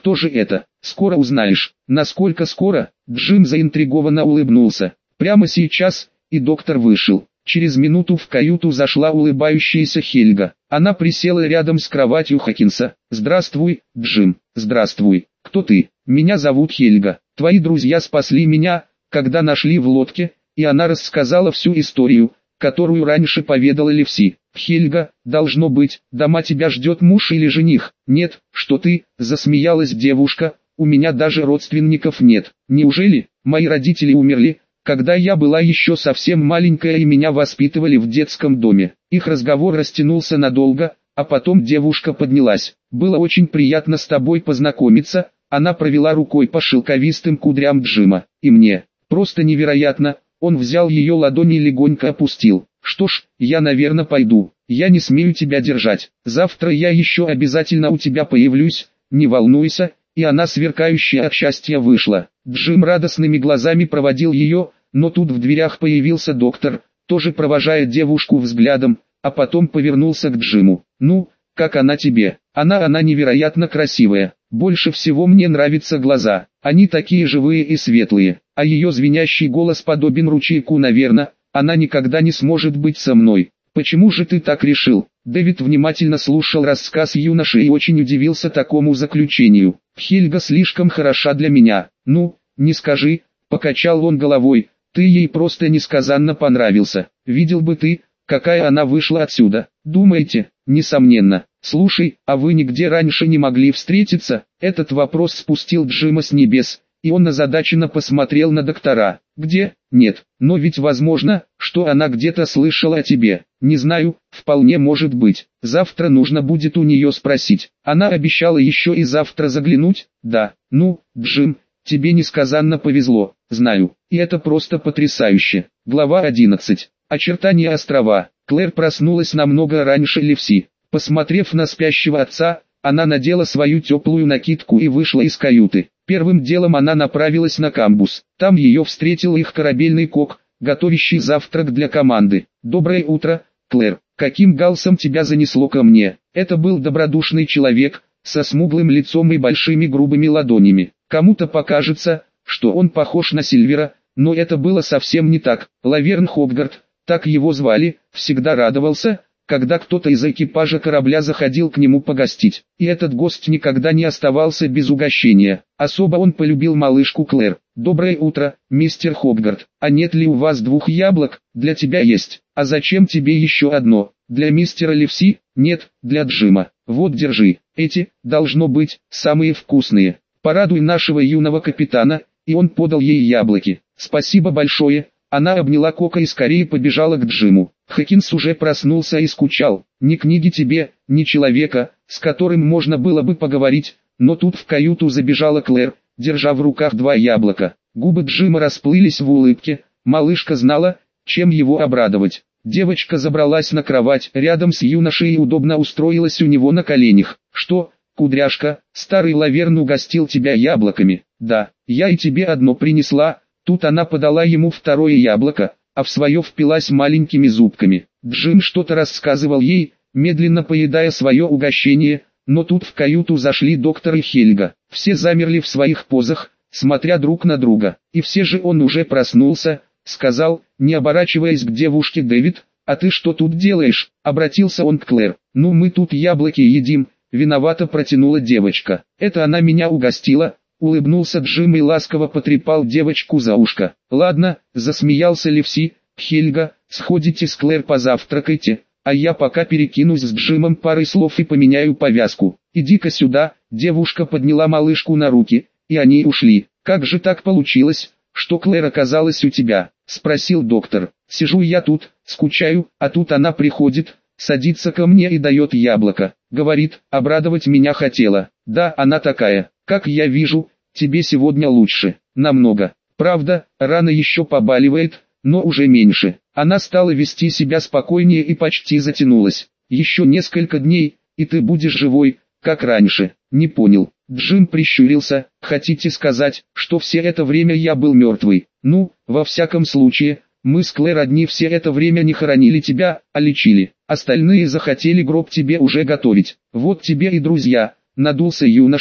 кто же это? Скоро узнаешь. Насколько скоро? Джим заинтригованно улыбнулся. Прямо сейчас, и доктор вышел. Через минуту в каюту зашла улыбающаяся Хельга. Она присела рядом с кроватью Хокинса. «Здравствуй, Джим». «Здравствуй. Кто ты?» «Меня зовут Хельга. Твои друзья спасли меня, когда нашли в лодке», и она рассказала всю историю, которую раньше поведала Левси. «Хельга, должно быть, дома тебя ждет муж или жених?» «Нет, что ты», засмеялась девушка, «у меня даже родственников нет». «Неужели? Мои родители умерли, когда я была еще совсем маленькая и меня воспитывали в детском доме». Их разговор растянулся надолго, а потом девушка поднялась. «Было очень приятно с тобой познакомиться», она провела рукой по шелковистым кудрям Джима. «И мне. Просто невероятно». Он взял ее ладони и легонько опустил. «Что ж, я, наверное, пойду. Я не смею тебя держать. Завтра я еще обязательно у тебя появлюсь, не волнуйся». И она, сверкающая от счастья, вышла. Джим радостными глазами проводил ее, но тут в дверях появился доктор, тоже провожая девушку взглядом, а потом повернулся к Джиму. «Ну, как она тебе?» Она невероятно красивая. Больше всего мне нравятся глаза. Они такие живые и светлые, а ее звенящий голос подобен ручейку, наверное. Она никогда не сможет быть со мной. Почему же ты так решил?» Дэвид внимательно слушал рассказ юноши и очень удивился такому заключению. «Хельга слишком хороша для меня». «Ну, не скажи», покачал он головой, «ты ей просто несказанно понравился. Видел бы ты, какая она вышла отсюда». «Думаете?» «Несомненно». «Слушай, а вы нигде раньше не могли встретиться?» Этот вопрос спустил Джима с небес, и он озадаченно посмотрел на доктора. «Где?» «Нет, но ведь возможно, что она где-то слышала о тебе». «Не знаю, вполне может быть. Завтра нужно будет у нее спросить». «Она обещала еще и завтра заглянуть?» «Да». «Ну, Джим, тебе несказанно повезло». «Знаю, и это просто потрясающе». Глава 11. Очертания острова. Клэр проснулась намного раньше Левси. Посмотрев на спящего отца, она надела свою теплую накидку и вышла из каюты. Первым делом она направилась на камбуз. Там ее встретил их корабельный кок, готовящий завтрак для команды. «Доброе утро, Клэр. Каким галсом тебя занесло ко мне?» Это был добродушный человек, со смуглым лицом и большими грубыми ладонями. Кому-то покажется, что он похож на Сильвера, но это было совсем не так. Лаверн Хопгард, так его звали, всегда радовался, когда кто-то из экипажа корабля заходил к нему погостить. И этот гость никогда не оставался без угощения. Особо он полюбил малышку Клэр. «Доброе утро, мистер Хопгард. А нет ли у вас 2 яблок? Для тебя есть. А зачем тебе еще одно? Для мистера Левси? Нет, для Джима. Вот держи. Эти, должно быть, самые вкусные. Порадуй нашего юного капитана». И он подал ей яблоки. «Спасибо большое». Она обняла Кока и скорее побежала к Джиму. Хокинс уже проснулся и скучал. Ни книги тебе, ни человека, с которым можно было бы поговорить, но тут в каюту забежала Клэр, держа в руках 2 яблока. Губы Джима расплылись в улыбке, малышка знала, чем его обрадовать. Девочка забралась на кровать рядом с юношей и удобно устроилась у него на коленях. «Что, кудряшка, старый Лаверн угостил тебя яблоками?» «Да, я и тебе одно принесла». Тут она подала ему 2 яблоко, а в свое впилась маленькими зубками. Джим что-то рассказывал ей, медленно поедая свое угощение, но тут в каюту зашли доктор и Хельга. Все замерли в своих позах, смотря друг на друга. «И все же он уже проснулся», — сказал, не оборачиваясь к девушке Дэвид. «А ты что тут делаешь?» — обратился он к Клэр. «Ну мы тут яблоки едим», — виновато протянула девочка. «Это она меня угостила». Улыбнулся Джим и ласково потрепал девочку за ушко. «Ладно», — засмеялся Левси, — «Хельга, сходите с Клэр позавтракайте, а я пока перекинусь с Джимом парой слов и поменяю повязку. Иди-ка сюда». Девушка подняла малышку на руки, и они ушли. «Как же так получилось, что Клэр оказалась у тебя?» — спросил доктор. «Сижу я тут, скучаю, а тут она приходит, садится ко мне и дает яблоко. Говорит, обрадовать меня хотела. Да, она такая. Как я вижу, тебе сегодня лучше. Намного. Правда, рана еще побаливает, но уже меньше». Она стала вести себя спокойнее и почти затянулась. «Еще несколько дней, и ты будешь живой, как раньше». «Не понял». Джим прищурился. «Хотите сказать, что все это время я был мертвый?» «Ну, во всяком случае, мы с Клэр одни все это время не хоронили тебя, а лечили. Остальные захотели гроб тебе уже готовить. Вот тебе и друзья». Надулся юноша,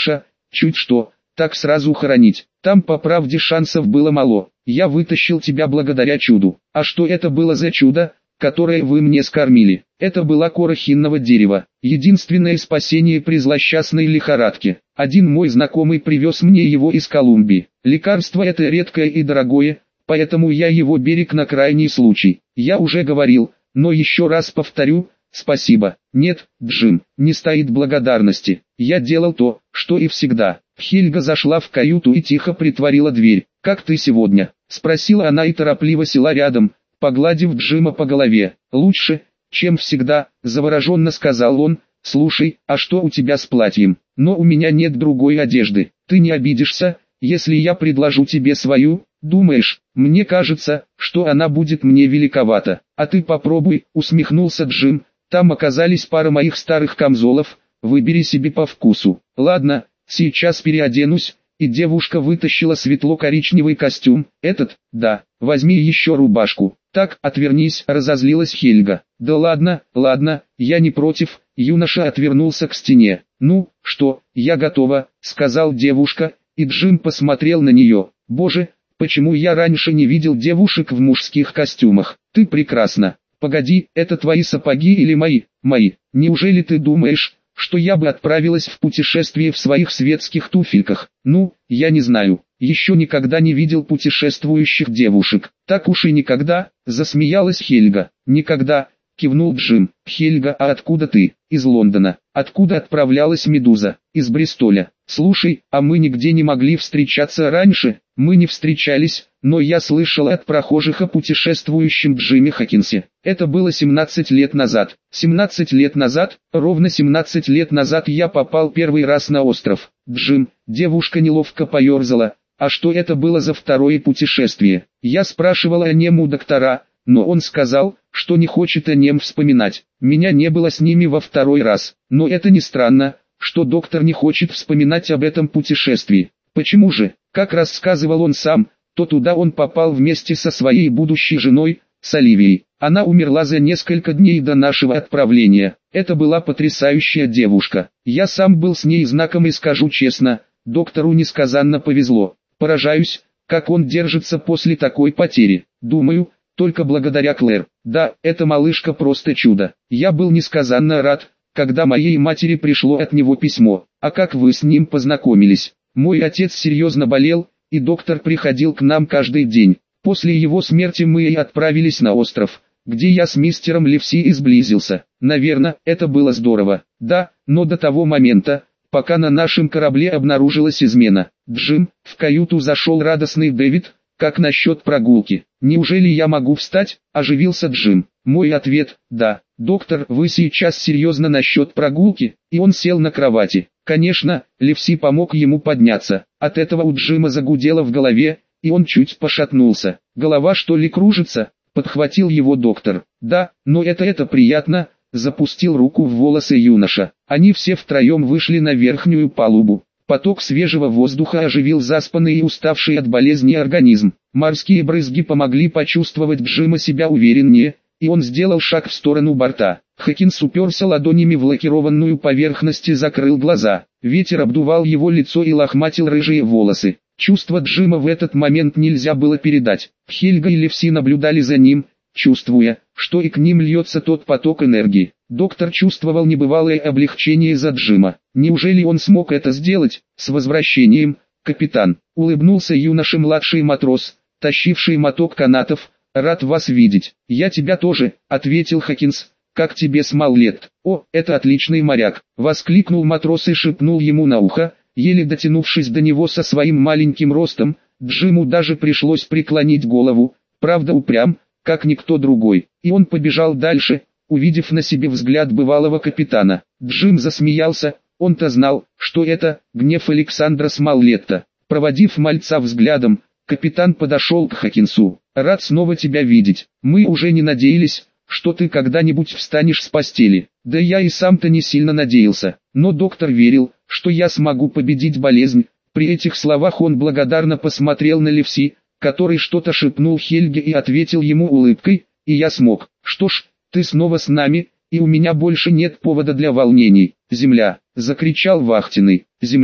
чуть что, так сразу хоронить. Там по правде шансов было мало. Я вытащил тебя благодаря чуду. А что это было за чудо, которое вы мне скормили? Это была кора хинного дерева. Единственное спасение при злосчастной лихорадке. Один мой знакомый привез мне его из Колумбии. Лекарство это редкое и дорогое, поэтому я его берег на крайний случай. Я уже говорил, но еще раз повторю, спасибо. Нет, Джим, не стоит благодарности. Я делал то, что и всегда. Хельга зашла в каюту и тихо притворила дверь. «Как ты сегодня?» — спросила она и торопливо села рядом, погладив Джима по голове. «Лучше, чем всегда», — завороженно сказал он. «Слушай, а что у тебя с платьем? Но у меня нет другой одежды. Ты не обидишься, если я предложу тебе свою? Думаешь, мне кажется, что она будет мне великовата. А ты попробуй», — усмехнулся Джим. «Там оказались пара моих старых камзолов, выбери себе по вкусу». «Ладно, сейчас переоденусь». И девушка вытащила светло-коричневый костюм. «Этот, да, возьми еще рубашку». «Так, отвернись», — разозлилась Хельга. «Да ладно, ладно, я не против». Юноша отвернулся к стене. «Ну, что, я готова», — сказал девушка, и Джим посмотрел на нее. «Боже, почему я раньше не видел девушек в мужских костюмах? Ты прекрасна. Погоди, это твои сапоги или мои? Мои. Неужели ты думаешь, что я бы отправилась в путешествие в своих светских туфельках? Ну, я не знаю. Еще никогда не видел путешествующих девушек». «Так уж и никогда», — засмеялась Хельга. «Никогда», — кивнул Джим. «Хельга, а откуда ты?» «Из Лондона». «Откуда отправлялась Медуза?» «Из Бристоля». «Слушай, а мы нигде не могли встречаться раньше?» «Мы не встречались, но я слышал от прохожих о путешествующем Джиме Хокинсе. Это было 17 лет назад. 17 лет назад, ровно 17 лет назад я попал первый раз на остров. Джим», девушка неловко поерзала. «А что это было за второе путешествие?» Я спрашивала о нем у доктора, но он сказал, что не хочет о нем вспоминать. Меня не было с ними во второй раз. Но это не странно, что доктор не хочет вспоминать об этом путешествии. Почему же? Как рассказывал он сам, то туда он попал вместе со своей будущей женой, с Оливией. Она умерла за несколько дней до нашего отправления. Это была потрясающая девушка. Я сам был с ней знаком и скажу честно, доктору несказанно повезло. Поражаюсь, как он держится после такой потери. Думаю, только благодаря Клэр. Да, эта малышка просто чудо. Я был несказанно рад, когда моей матери пришло от него письмо. А как вы с ним познакомились? Мой отец серьезно болел, и доктор приходил к нам каждый день. После его смерти мы и отправились на остров, где я с мистером Ливси и сблизился. Наверное, это было здорово. Да, но до того момента, пока на нашем корабле обнаружилась измена. Джим, в каюту зашел радостный Дэвид. «Как насчет прогулки? Неужели я могу встать?» – оживился Джим. Мой ответ – да. «Доктор, вы сейчас серьезно насчет прогулки?» И он сел на кровати. Конечно, Ливси помог ему подняться. От этого у Джима загудело в голове, и он чуть пошатнулся. «Голова что ли кружится?» – подхватил его доктор. «Да, но это приятно», – запустил руку в волосы юноша. Они все втроем вышли на верхнюю палубу. Поток свежего воздуха оживил заспанный и уставший от болезни организм. Морские брызги помогли почувствовать Джима себя увереннее, и он сделал шаг в сторону борта. Хокинс уперся ладонями в лакированную поверхность и закрыл глаза. Ветер обдувал его лицо и лохматил рыжие волосы. Чувство Джима в этот момент нельзя было передать. Хельга и Ливси наблюдали за ним, чувствуя, что и к ним льется тот поток энергии. Доктор чувствовал небывалое облегчение за Джима. Неужели он смог это сделать? «С возвращением, капитан!» — улыбнулся юноша-младший матрос, тащивший моток канатов. «Рад вас видеть». «Я тебя тоже», — ответил Хокинс. «Как тебе Смоллет?» «О, это отличный моряк!» — воскликнул матрос и шепнул ему на ухо, еле дотянувшись до него со своим маленьким ростом. Джиму даже пришлось преклонить голову, правда упрям, как никто другой, и он побежал дальше, увидев на себе взгляд бывалого капитана. Джим засмеялся, он-то знал, что это гнев Александра Смоллетта. Проводив мальца взглядом, капитан подошел к Хокинсу. «Рад снова тебя видеть. Мы уже не надеялись, что ты когда-нибудь встанешь с постели. Да я и сам-то не сильно надеялся, но доктор верил, что я смогу победить болезнь». При этих словах он благодарно посмотрел на Ливси, который что-то шепнул Хельге и ответил ему улыбкой, «И я смог. Что ж, ты снова с нами, и у меня больше нет повода для волнений». «Земля!» — закричал вахтенный. «Земля!»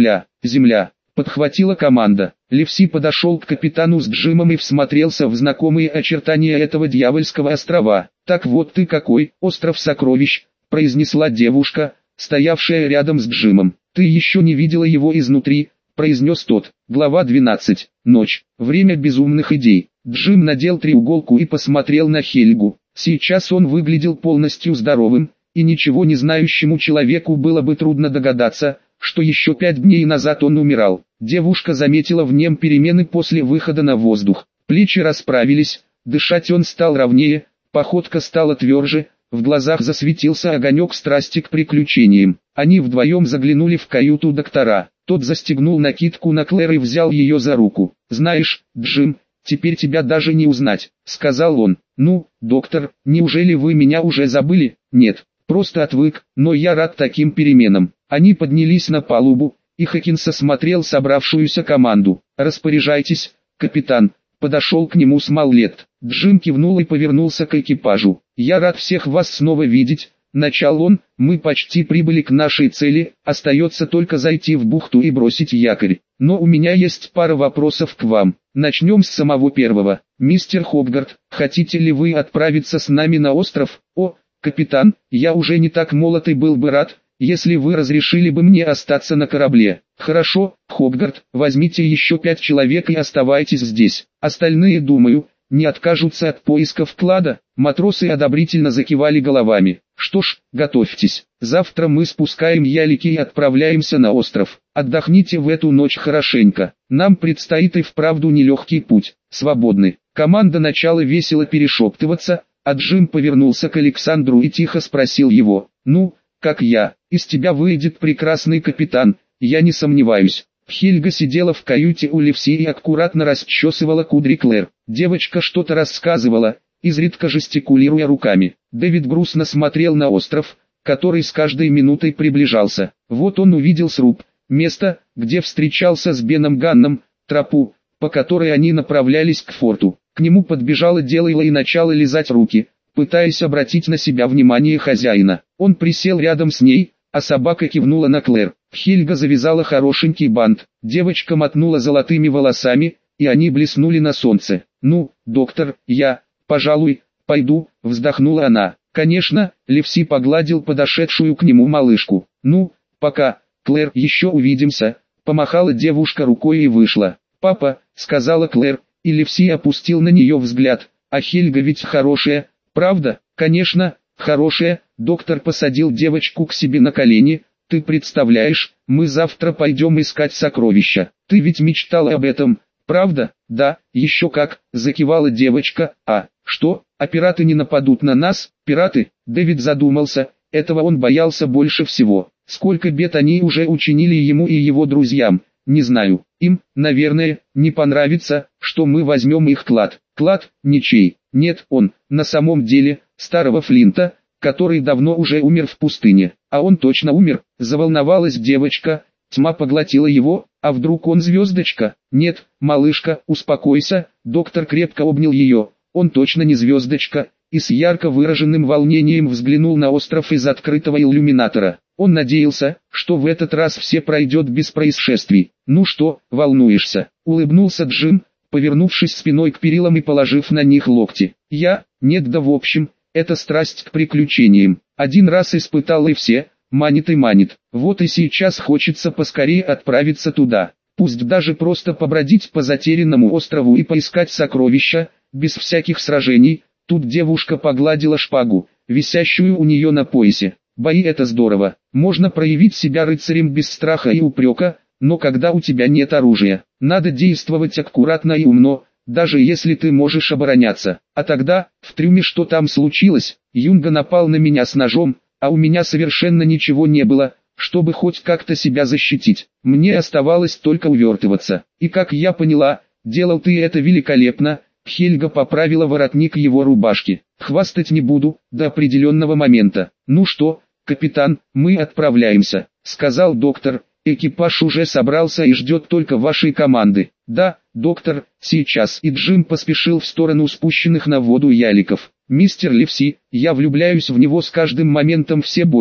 земля. Подхватила команда. Левси подошел к капитану с Джимом и всмотрелся в знакомые очертания этого дьявольского острова. «Так вот ты какой, остров сокровищ», — произнесла девушка, стоявшая рядом с Джимом. «Ты еще не видела его изнутри», — произнес тот. Глава 12. Ночь. Время безумных идей. Джим надел треуголку и посмотрел на Хельгу. Сейчас он выглядел полностью здоровым, и ничего не знающему человеку было бы трудно догадаться, что еще 5 дней назад он умирал. Девушка заметила в нем перемены после выхода на воздух. Плечи расправились, дышать он стал ровнее, походка стала тверже, в глазах засветился огонек страсти к приключениям. Они вдвоем заглянули в каюту доктора. Тот застегнул накидку на Клэр и взял ее за руку. «Знаешь, Джим, теперь тебя даже не узнать», — сказал он. «Ну, доктор, неужели вы меня уже забыли?» «Нет, просто отвык, но я рад таким переменам». Они поднялись на палубу, и Хокинс осмотрел собравшуюся команду. «Распоряжайтесь, капитан», — подошел к нему Смоллет. Джим кивнул и повернулся к экипажу. «Я рад всех вас снова видеть», — начал он. «Мы почти прибыли к нашей цели, остается только зайти в бухту и бросить якорь. Но у меня есть пара вопросов к вам. Начнем с самого первого. Мистер Хопгард, хотите ли вы отправиться с нами на остров?» «О, капитан, я уже не так молод и был бы рад, если вы разрешили бы мне остаться на корабле». «Хорошо, Хопгард, возьмите еще 5 человек и оставайтесь здесь. Остальные, думаю, не откажутся от поисков клада». Матросы одобрительно закивали головами. «Что ж, готовьтесь. Завтра мы спускаем ялики и отправляемся на остров. Отдохните в эту ночь хорошенько. Нам предстоит и вправду нелегкий путь. Свободны». Команда начала весело перешептываться, а Джим повернулся к Александру и тихо спросил его: «Ну, как я? Из тебя выйдет прекрасный капитан, я не сомневаюсь». Хельга сидела в каюте у Левси и аккуратно расчесывала кудри Клэр. Девочка что-то рассказывала, изредка жестикулируя руками. Дэвид грустно смотрел на остров, который с каждой минутой приближался. Вот он увидел сруб, место, где встречался с Беном Ганном, тропу, по которой они направлялись к форту. К нему подбежала Делайла и начала лизать руки, пытаясь обратить на себя внимание хозяина. Он присел рядом с ней, а собака кивнула на Клэр. Хельга завязала хорошенький бант. Девочка мотнула золотыми волосами, и они блеснули на солнце. «Ну, доктор, я, пожалуй, пойду», — вздохнула она. «Конечно», — Левси погладил подошедшую к нему малышку. «Ну, пока, Клэр, еще увидимся», — помахала девушка рукой и вышла. «Папа», — сказала Клэр, и Левси опустил на нее взгляд. «А Хельга ведь хорошая, правда?» «Конечно, хорошая», — доктор посадил девочку к себе на колени. «Ты представляешь, мы завтра пойдем искать сокровища. Ты ведь мечтала об этом, правда?» «Да, еще как», — закивала девочка. «А, что, а пираты не нападут на нас?» «Пираты?» — Дэвид задумался, этого он боялся больше всего. Сколько бед они уже учинили ему и его друзьям, не знаю. Им, наверное, не понравится, что мы возьмем их клад. Клад, ничей. Нет, он, на самом деле, старого Флинта, который давно уже умер в пустыне. А он точно умер, заволновалась девочка. Тьма поглотила его, а вдруг он звездочка? Нет, малышка, успокойся, доктор крепко обнял ее. Он точно не звездочка, и с ярко выраженным волнением взглянул на остров из открытого иллюминатора. Он надеялся, что в этот раз все пройдет без происшествий. «Ну что, волнуешься?» — улыбнулся Джим, повернувшись спиной к перилам и положив на них локти. Нет, да в общем, это страсть к приключениям. Один раз испытал и все, манит и манит. Вот и сейчас хочется поскорее отправиться туда. Пусть даже просто побродить по затерянному острову и поискать сокровища, без всяких сражений». Тут девушка погладила шпагу, висящую у нее на поясе. «Бои — это здорово, можно проявить себя рыцарем без страха и упрека, но когда у тебя нет оружия, надо действовать аккуратно и умно, даже если ты можешь обороняться. А тогда, в трюме что там случилось? Юнга напал на меня с ножом, а у меня совершенно ничего не было, чтобы хоть как-то себя защитить. Мне оставалось только увертываться. И как я поняла, делал ты это великолепно». Хельга поправила воротник его рубашки. «Хвастать не буду, до определенного момента». «Ну что, капитан, мы отправляемся», — сказал доктор. «Экипаж уже собрался и ждет только вашей команды». «Да, доктор, сейчас». И Джим поспешил в сторону спущенных на воду яликов. «Мистер Левси, я влюбляюсь в него с каждым моментом все больше»,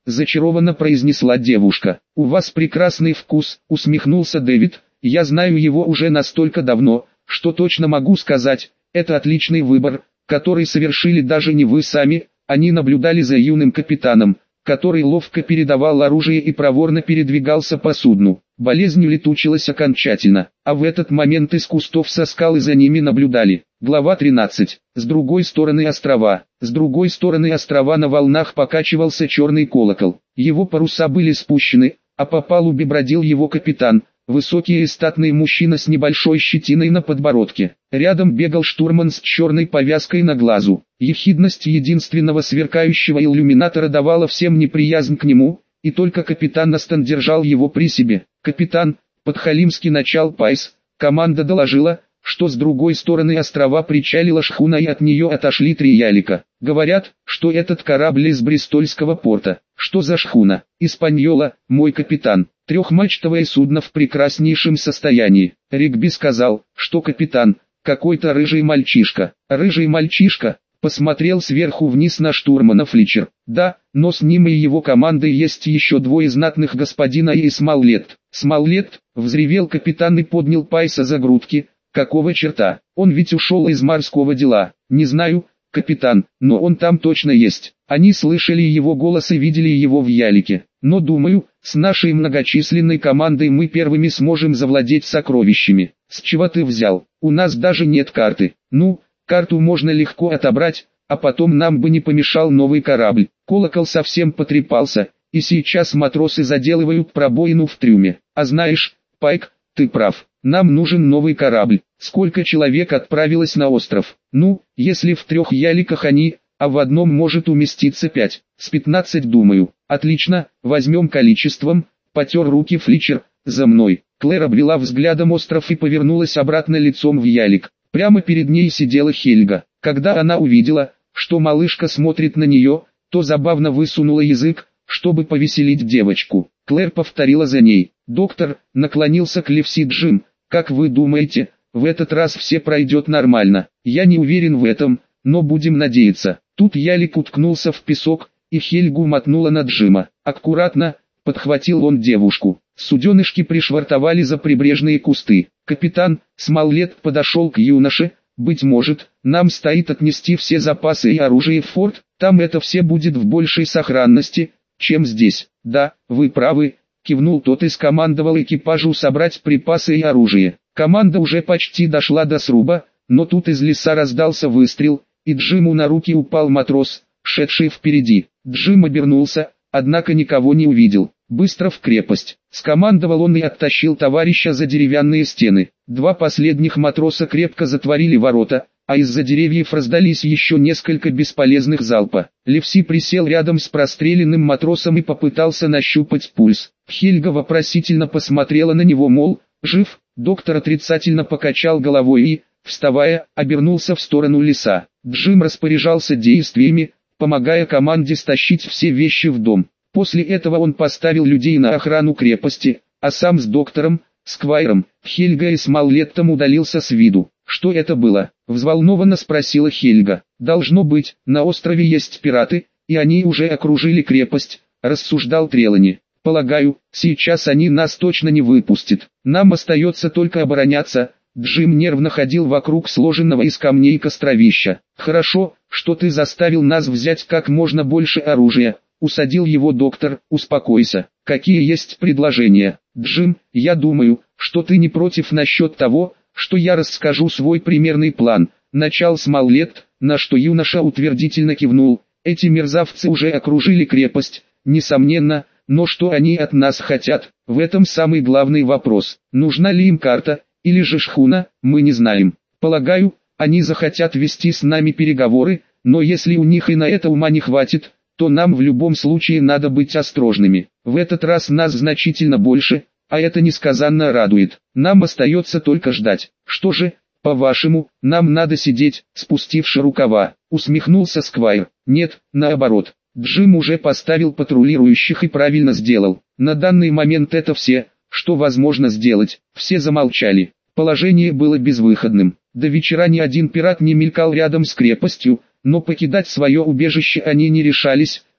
зачарованно произнесла девушка. «У вас прекрасный вкус», усмехнулся Дэвид. «Я знаю его уже настолько давно, что точно могу сказать, это отличный выбор, который совершили даже не вы сами». Они наблюдали за юным капитаном, который ловко передавал оружие и проворно передвигался по судну. Болезнь улетучилась окончательно, а в этот момент из кустов со скалы за ними наблюдали. Глава 13. С другой стороны острова. С другой стороны острова на волнах покачивался черный колокол. Его паруса были спущены, а по палубе бродил его капитан, высокий и статный мужчина с небольшой щетиной на подбородке. Рядом бегал штурман с черной повязкой на глазу. Ехидность единственного сверкающего иллюминатора давала всем неприязнь к нему, и только капитан Астон держал его при себе. «Капитан», подхалимски начал Пайс, команда доложила, что с другой стороны острова причалила шхуна и от нее отошли 3 ялика. Говорят, что этот корабль из Бристольского порта. Что за шхуна? Испаньола, мой капитан. 3-мачтовое судно в прекраснейшем состоянии. Ригби сказал, что капитан, какой-то рыжий мальчишка. Рыжий мальчишка? Посмотрел сверху вниз на штурмана Фличер. Да, но с ним и его командой есть еще 2 знатных господина и Смоллет. Смоллет, взревел капитан и поднял Пайса за грудки. Какого черта? Он ведь ушел из морского дела. Не знаю, капитан, но он там точно есть. Они слышали его голос и видели его в ялике. Но думаю, с нашей многочисленной командой мы первыми сможем завладеть сокровищами. С чего ты взял? У нас даже нет карты. Ну, карту можно легко отобрать, а потом нам бы не помешал новый корабль. Колокол совсем потрепался, и сейчас матросы заделывают пробоину в трюме. А знаешь, Пайк, ты прав. Нам нужен новый корабль. Сколько человек отправилось на остров? Ну, если в 3 яликах они, а в одном может уместиться 5, с 15 думаю. Отлично, возьмем количеством, потер руки Фличер, за мной. Клэр обвела взглядом остров и повернулась обратно лицом в ялик. Прямо перед ней сидела Хельга. Когда она увидела, что малышка смотрит на нее, то забавно высунула язык, чтобы повеселить девочку. Клэр повторила за ней. Доктор, наклонился к Левси Джим. Как вы думаете, в этот раз все пройдет нормально? Я не уверен в этом, но будем надеяться. Тут ялик уткнулся в песок, и Хельгу мотнула на Джима. Аккуратно, подхватил он девушку. Суденышки пришвартовали за прибрежные кусты. Капитан Смоллет подошел к юноше. Быть может, нам стоит отнести все запасы и оружие в форт, там это все будет в большей сохранности, чем здесь. Да, вы правы. Кивнул тот и скомандовал экипажу собрать припасы и оружие. Команда уже почти дошла до сруба, но тут из леса раздался выстрел, и Джиму на руки упал матрос, шедший впереди. Джим обернулся, однако никого не увидел. «Быстро в крепость!» Скомандовал он и оттащил товарища за деревянные стены. 2 последних матроса крепко затворили ворота, а из-за деревьев раздались еще несколько бесполезных залпа. Левси присел рядом с простреленным матросом и попытался нащупать пульс. Хельга вопросительно посмотрела на него, мол, жив. Доктор отрицательно покачал головой и, вставая, обернулся в сторону леса. Джим распоряжался действиями, помогая команде стащить все вещи в дом. После этого он поставил людей на охрану крепости, а сам с доктором, Сквайром, Хельга и Смоллеттом удалился с виду. «Что это было?» – взволнованно спросила Хельга. «Должно быть, на острове есть пираты, и они уже окружили крепость», – рассуждал Трелани. «Полагаю, сейчас они нас точно не выпустят. Нам остается только обороняться». Джим нервно ходил вокруг сложенного из камней костровища. «Хорошо, что ты заставил нас взять как можно больше оружия», — усадил его доктор. «Успокойся. Какие есть предложения?» «Джим, я думаю, что ты не против насчет того, что я расскажу свой примерный план», — начал Смоллет, на что юноша утвердительно кивнул. «Эти мерзавцы уже окружили крепость, несомненно, но что они от нас хотят, в этом самый главный вопрос. Нужна ли им карта, или же шхуна, мы не знаем. Полагаю, они захотят вести с нами переговоры, но если у них и на это ума не хватит, то нам в любом случае надо быть осторожными. В этот раз нас значительно больше, а это несказанно радует. Нам остается только ждать. Что же, по-вашему, нам надо сидеть, спустивши рукава?» — усмехнулся Сквайр. «Нет, наоборот. Джим уже поставил патрулирующих и правильно сделал. На данный момент это все, что возможно сделать». Все замолчали. Положение было безвыходным. До вечера ни один пират не мелькал рядом с крепостью, но покидать свое убежище они не решались,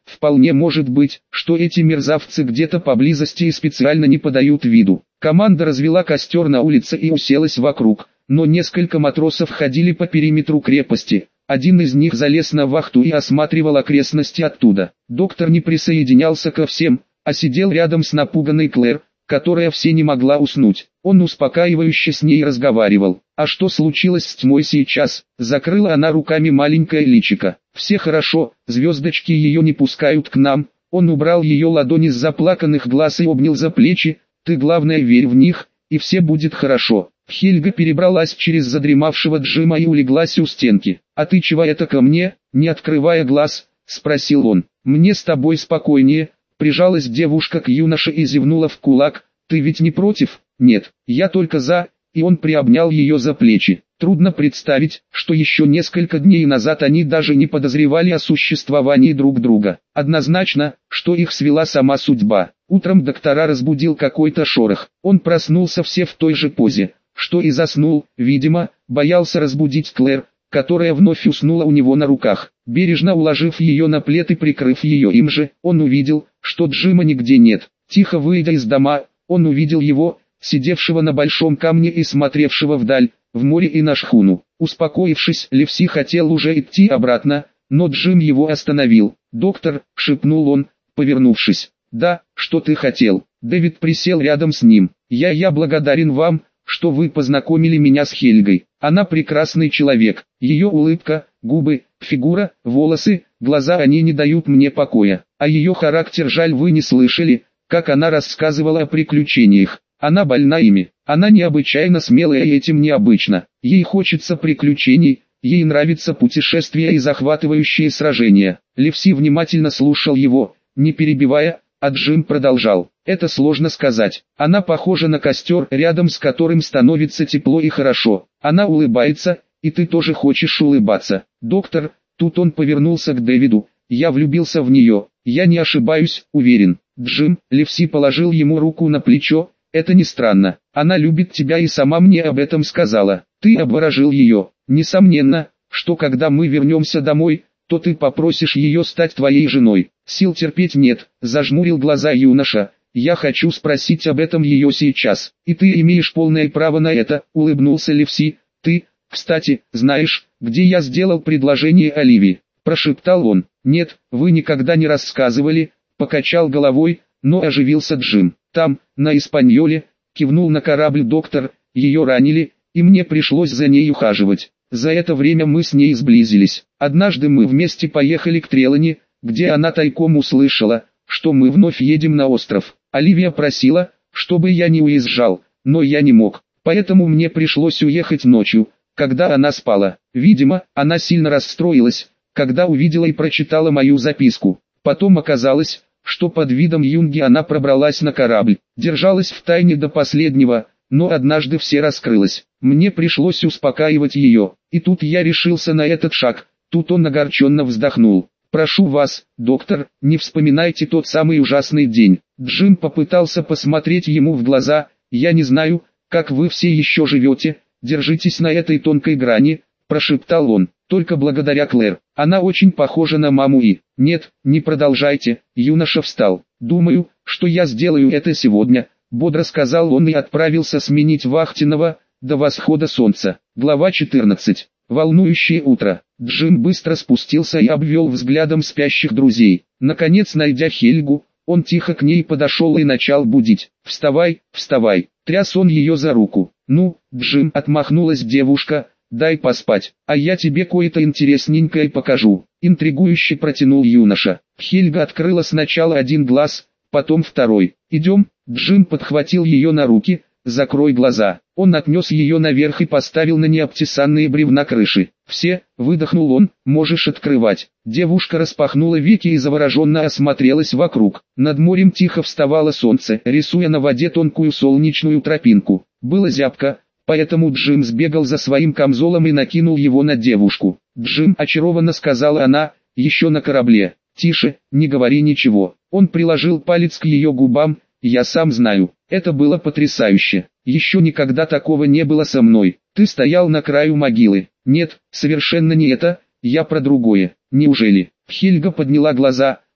Вполне может быть, что эти мерзавцы где-то поблизости и специально не подают виду. Команда развела костер на улице и уселась вокруг, но несколько матросов ходили по периметру крепости. Один из них залез на вахту и осматривал окрестности оттуда. Доктор не присоединялся ко всем, а сидел рядом с напуганной Клэр, которая все не могла уснуть. Он успокаивающе с ней разговаривал. «А что случилось с тьмой сейчас?» Закрыла она руками маленькое личико. «Все хорошо, звездочки ее не пускают к нам». Он убрал ее ладони с заплаканных глаз и обнял за плечи. «Ты главное верь в них, и все будет хорошо». Хельга перебралась через задремавшего Джима и улеглась у стенки. «А ты чего это ко мне?» Не открывая глаз, спросил он. «Мне с тобой спокойнее». Прижалась девушка к юноше и зевнула в кулак. «Ты ведь не против?» «Нет, я только за», и он приобнял ее за плечи. Трудно представить, что еще несколько дней назад они даже не подозревали о существовании друг друга. Однозначно, что их свела сама судьба. Утром доктора разбудил какой-то шорох. Он проснулся все в той же позе, что и заснул, видимо, боялся разбудить Клэр, которая вновь уснула у него на руках. Бережно уложив ее на плед и прикрыв ее им же, он увидел, что Джима нигде нет. Тихо выйдя из дома, он увидел его, сидевшего на большом камне и смотревшего вдаль, в море и на шхуну. Успокоившись, Левси хотел уже идти обратно, но Джим его остановил. «Доктор», — шепнул он, повернувшись. «Да, что ты хотел?» Дэвид присел рядом с ним. «Я благодарен вам, что вы познакомили меня с Хельгой. Она прекрасный человек. Ее улыбка, губы, фигура, волосы, глаза, они не дают мне покоя. А ее характер, жаль, вы не слышали, как она рассказывала о приключениях. Она больна ими. Она необычайно смелая и этим необычно. Ей хочется приключений, ей нравятся путешествия и захватывающие сражения». Левси внимательно слушал его, не перебивая, а Джим продолжал. «Это сложно сказать. Она похожа на костер, рядом с которым становится тепло и хорошо. Она улыбается, и ты тоже хочешь улыбаться. Доктор», тут он повернулся к Дэвиду, «я влюбился в нее, я не ошибаюсь, уверен». «Джим», Левси положил ему руку на плечо, «это не странно. Она любит тебя и сама мне об этом сказала. Ты обворожил ее. Несомненно, что когда мы вернемся домой, то ты попросишь ее стать твоей женой». «Сил терпеть нет», зажмурил глаза юноша. «Я хочу спросить об этом ее сейчас». «И ты имеешь полное право на это», улыбнулся Левси. «Ты, кстати, знаешь, где я сделал предложение Оливии?» Прошептал он. «Нет, вы никогда не рассказывали», покачал головой, но оживился Джим. «Там, на Испаньоле», кивнул на корабль доктор, «ее ранили, и мне пришлось за ней ухаживать. За это время мы с ней сблизились. Однажды мы вместе поехали к Трелани, где она тайком услышала, что мы вновь едем на остров. Оливия просила, чтобы я не уезжал, но я не мог, поэтому мне пришлось уехать ночью, когда она спала. Видимо, она сильно расстроилась, когда увидела и прочитала мою записку. Потом оказалось, что под видом юнги она пробралась на корабль, держалась в тайне до последнего, но однажды все раскрылось. Мне пришлось успокаивать ее, и тут я решился на этот шаг». Тут он огорченно вздохнул. «Прошу вас, доктор, не вспоминайте тот самый ужасный день». Джим попытался посмотреть ему в глаза. «Я не знаю, как вы все еще живете, держитесь на этой тонкой грани», прошептал он. «Только благодаря Клэр. Она очень похожа на маму и...» «Нет, не продолжайте», юноша встал. «Думаю, что я сделаю это сегодня», бодро сказал он и отправился сменить вахтенного до восхода солнца. Глава 14. Волнующее утро. Джим быстро спустился и обвел взглядом спящих друзей. Наконец, найдя Хельгу, он тихо к ней подошел и начал будить. «Вставай, вставай!» Тряс он ее за руку. «Ну, Джим», отмахнулась девушка, «дай поспать, а я тебе кое-то интересненькое покажу», интригующе протянул юноша. Хельга открыла сначала один глаз, потом второй. «Идем», Джим подхватил ее на руки, «закрой глаза». Он отнес ее наверх и поставил на необтесанные бревна крыши. «Все», выдохнул он, «можешь открывать». Девушка распахнула веки и завороженно осмотрелась вокруг. Над морем тихо вставало солнце, рисуя на воде тонкую солнечную тропинку. Было зябко, поэтому Джим сбегал за своим камзолом и накинул его на девушку. «Джим», очарованно сказала она, «еще на корабле». «Тише, не говори ничего». Он приложил палец к ее губам. «Я сам знаю, это было потрясающе. Еще никогда такого не было со мной. Ты стоял на краю могилы». «Нет, совершенно не это, я про другое». «Неужели?» Хельга подняла глаза,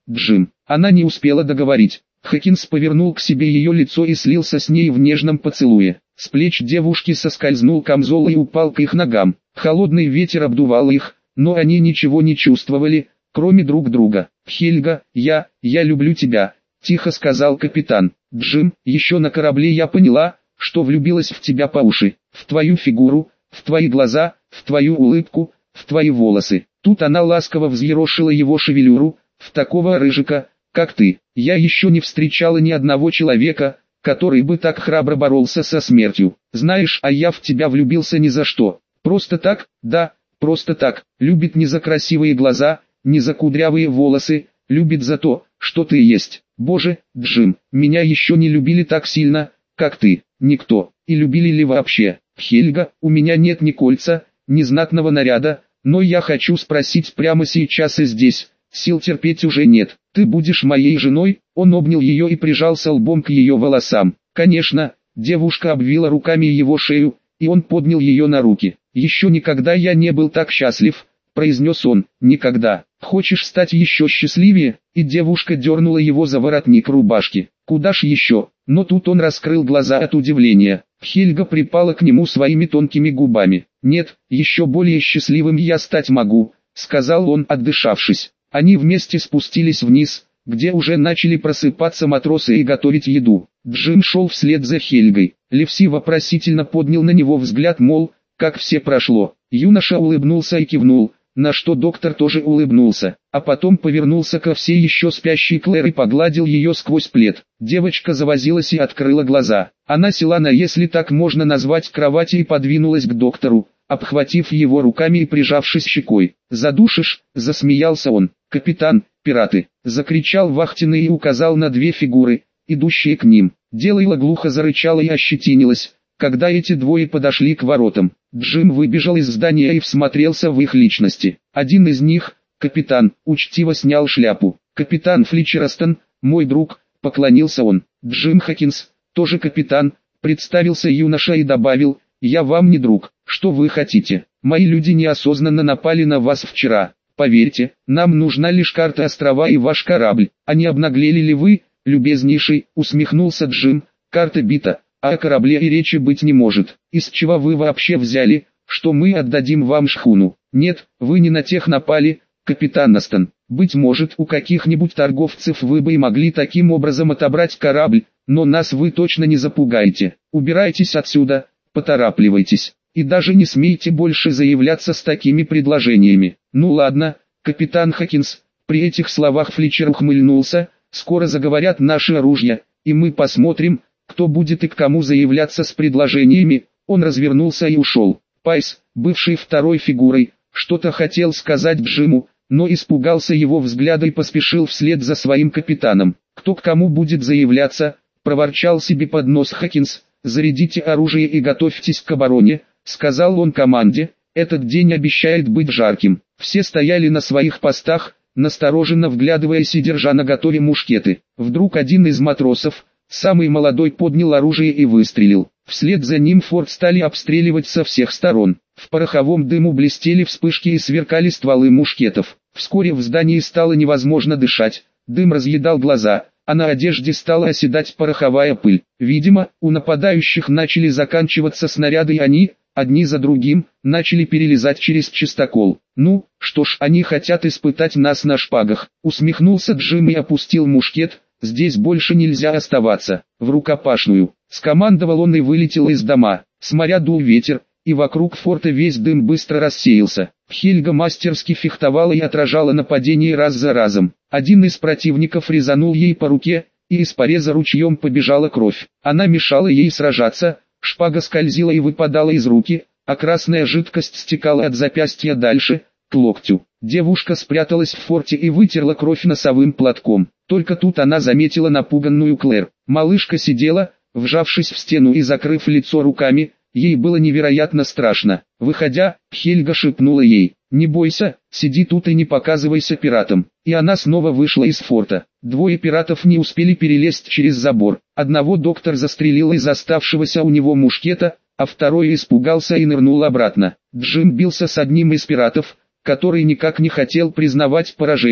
Джим. Она не успела договорить. Хокинс повернул к себе ее лицо и слился с ней в нежном поцелуе. С плеч девушки соскользнул камзол и упал к их ногам. Холодный ветер обдувал их, но они ничего не чувствовали, кроме друг друга. «Хельга, я люблю тебя», — тихо сказал капитан. «Джим, еще на корабле я поняла, что влюбилась в тебя по уши, в твою фигуру, в твои глаза, в твою улыбку, в твои волосы». Тут она ласково взъерошила его шевелюру, «в такого рыжика, как ты. Я еще не встречала ни одного человека, который бы так храбро боролся со смертью. Знаешь, а я в тебя влюбился ни за что. Просто так, да, просто так. Любит не за красивые глаза, не за кудрявые волосы, любит за то, что ты есть. Боже, Джим, меня еще не любили так сильно, как ты. Никто. И любили ли вообще? Хельга, у меня нет ни кольца, ни знатного наряда, но я хочу спросить прямо сейчас и здесь. Сил терпеть уже нет. Ты будешь моей женой?» Он обнял ее и прижался лбом к ее волосам. «Конечно», девушка обвила руками его шею, и он поднял ее на руки. «Еще никогда я не был так счастлив», произнес он. «Никогда. Хочешь стать еще счастливее?» И девушка дернула его за воротник рубашки. «Куда ж еще?» Но тут он раскрыл глаза от удивления. Хельга припала к нему своими тонкими губами. «Нет, еще более счастливым я стать могу», сказал он, отдышавшись. Они вместе спустились вниз, где уже начали просыпаться матросы и готовить еду. Джим шел вслед за Хельгой. Ливси вопросительно поднял на него взгляд, мол, как все прошло. Юноша улыбнулся и кивнул, на что доктор тоже улыбнулся, а потом повернулся ко всей еще спящей Клэр и погладил ее сквозь плед. Девочка завозилась и открыла глаза. Она села на, если так можно назвать, кровати и подвинулась к доктору, обхватив его руками и прижавшись щекой. «Задушишь?» – засмеялся он. «Капитан, пираты!» – закричал вахтенный и указал на две фигуры, идущие к ним. Делайла глухо зарычала и ощетинилась, когда эти двое подошли к воротам. Джим выбежал из здания и всмотрелся в их личности. Один из них, капитан, учтиво снял шляпу. «Капитан Фличерстон, мой друг», – поклонился он. «Джим Хокинс, тоже капитан», – представился юноша и добавил, «я вам не друг. Что вы хотите? Мои люди неосознанно напали на вас вчера. Поверьте, нам нужна лишь карта острова и ваш корабль. А не обнаглели ли вы, любезнейший?» усмехнулся Джим. «Карта бита, а о корабле и речи быть не может. Из чего вы вообще взяли, что мы отдадим вам шхуну? Нет, вы не на тех напали, капитан Астон. Быть может, у каких-нибудь торговцев вы бы и могли таким образом отобрать корабль, но нас вы точно не запугаете. Убирайтесь отсюда, поторапливайтесь. И даже не смейте больше заявляться с такими предложениями». «Ну ладно, капитан Хокинс». При этих словах Фличер ухмыльнулся. «Скоро заговорят наши оружия, и мы посмотрим, кто будет и к кому заявляться с предложениями». Он развернулся и ушел. Пайс, бывший второй фигурой, что-то хотел сказать Джиму, но испугался его взгляда и поспешил вслед за своим капитаном. «Кто к кому будет заявляться?» – проворчал себе под нос Хокинс. «Зарядите оружие и готовьтесь к обороне», — сказал он команде. «Этот день обещает быть жарким». Все стояли на своих постах, настороженно вглядываясь и держа наготове мушкеты. Вдруг один из матросов, самый молодой, поднял оружие и выстрелил. Вслед за ним форт стали обстреливать со всех сторон. В пороховом дыму блестели вспышки и сверкали стволы мушкетов. Вскоре в здании стало невозможно дышать, дым разъедал глаза, а на одежде стала оседать пороховая пыль. Видимо, у нападающих начали заканчиваться снаряды, и они, одни за другим, начали перелезать через чистокол. «Ну, что ж, они хотят испытать нас на шпагах», — усмехнулся Джим и опустил мушкет. «Здесь больше нельзя оставаться». «В рукопашную», — скомандовал он и вылетел из дома. С моря дул ветер, и вокруг форта весь дым быстро рассеялся. Хельга мастерски фехтовала и отражала нападения раз за разом. Один из противников резанул ей по руке, и из пореза ручьем побежала кровь. Она мешала ей сражаться, шпага скользила и выпадала из руки, а красная жидкость стекала от запястья дальше, к локтю. Девушка спряталась в форте и вытерла кровь носовым платком. Только тут она заметила напуганную Клэр. Малышка сидела, вжавшись в стену и закрыв лицо руками. Ей было невероятно страшно. Выходя, Хельга шепнула ей: «Не бойся, сиди тут и не показывайся пиратам». И она снова вышла из форта. Двое пиратов не успели перелезть через забор. Одного доктор застрелил из оставшегося у него мушкета, а второй испугался и нырнул обратно. Джим бился с одним из пиратов, который никак не хотел признавать поражение.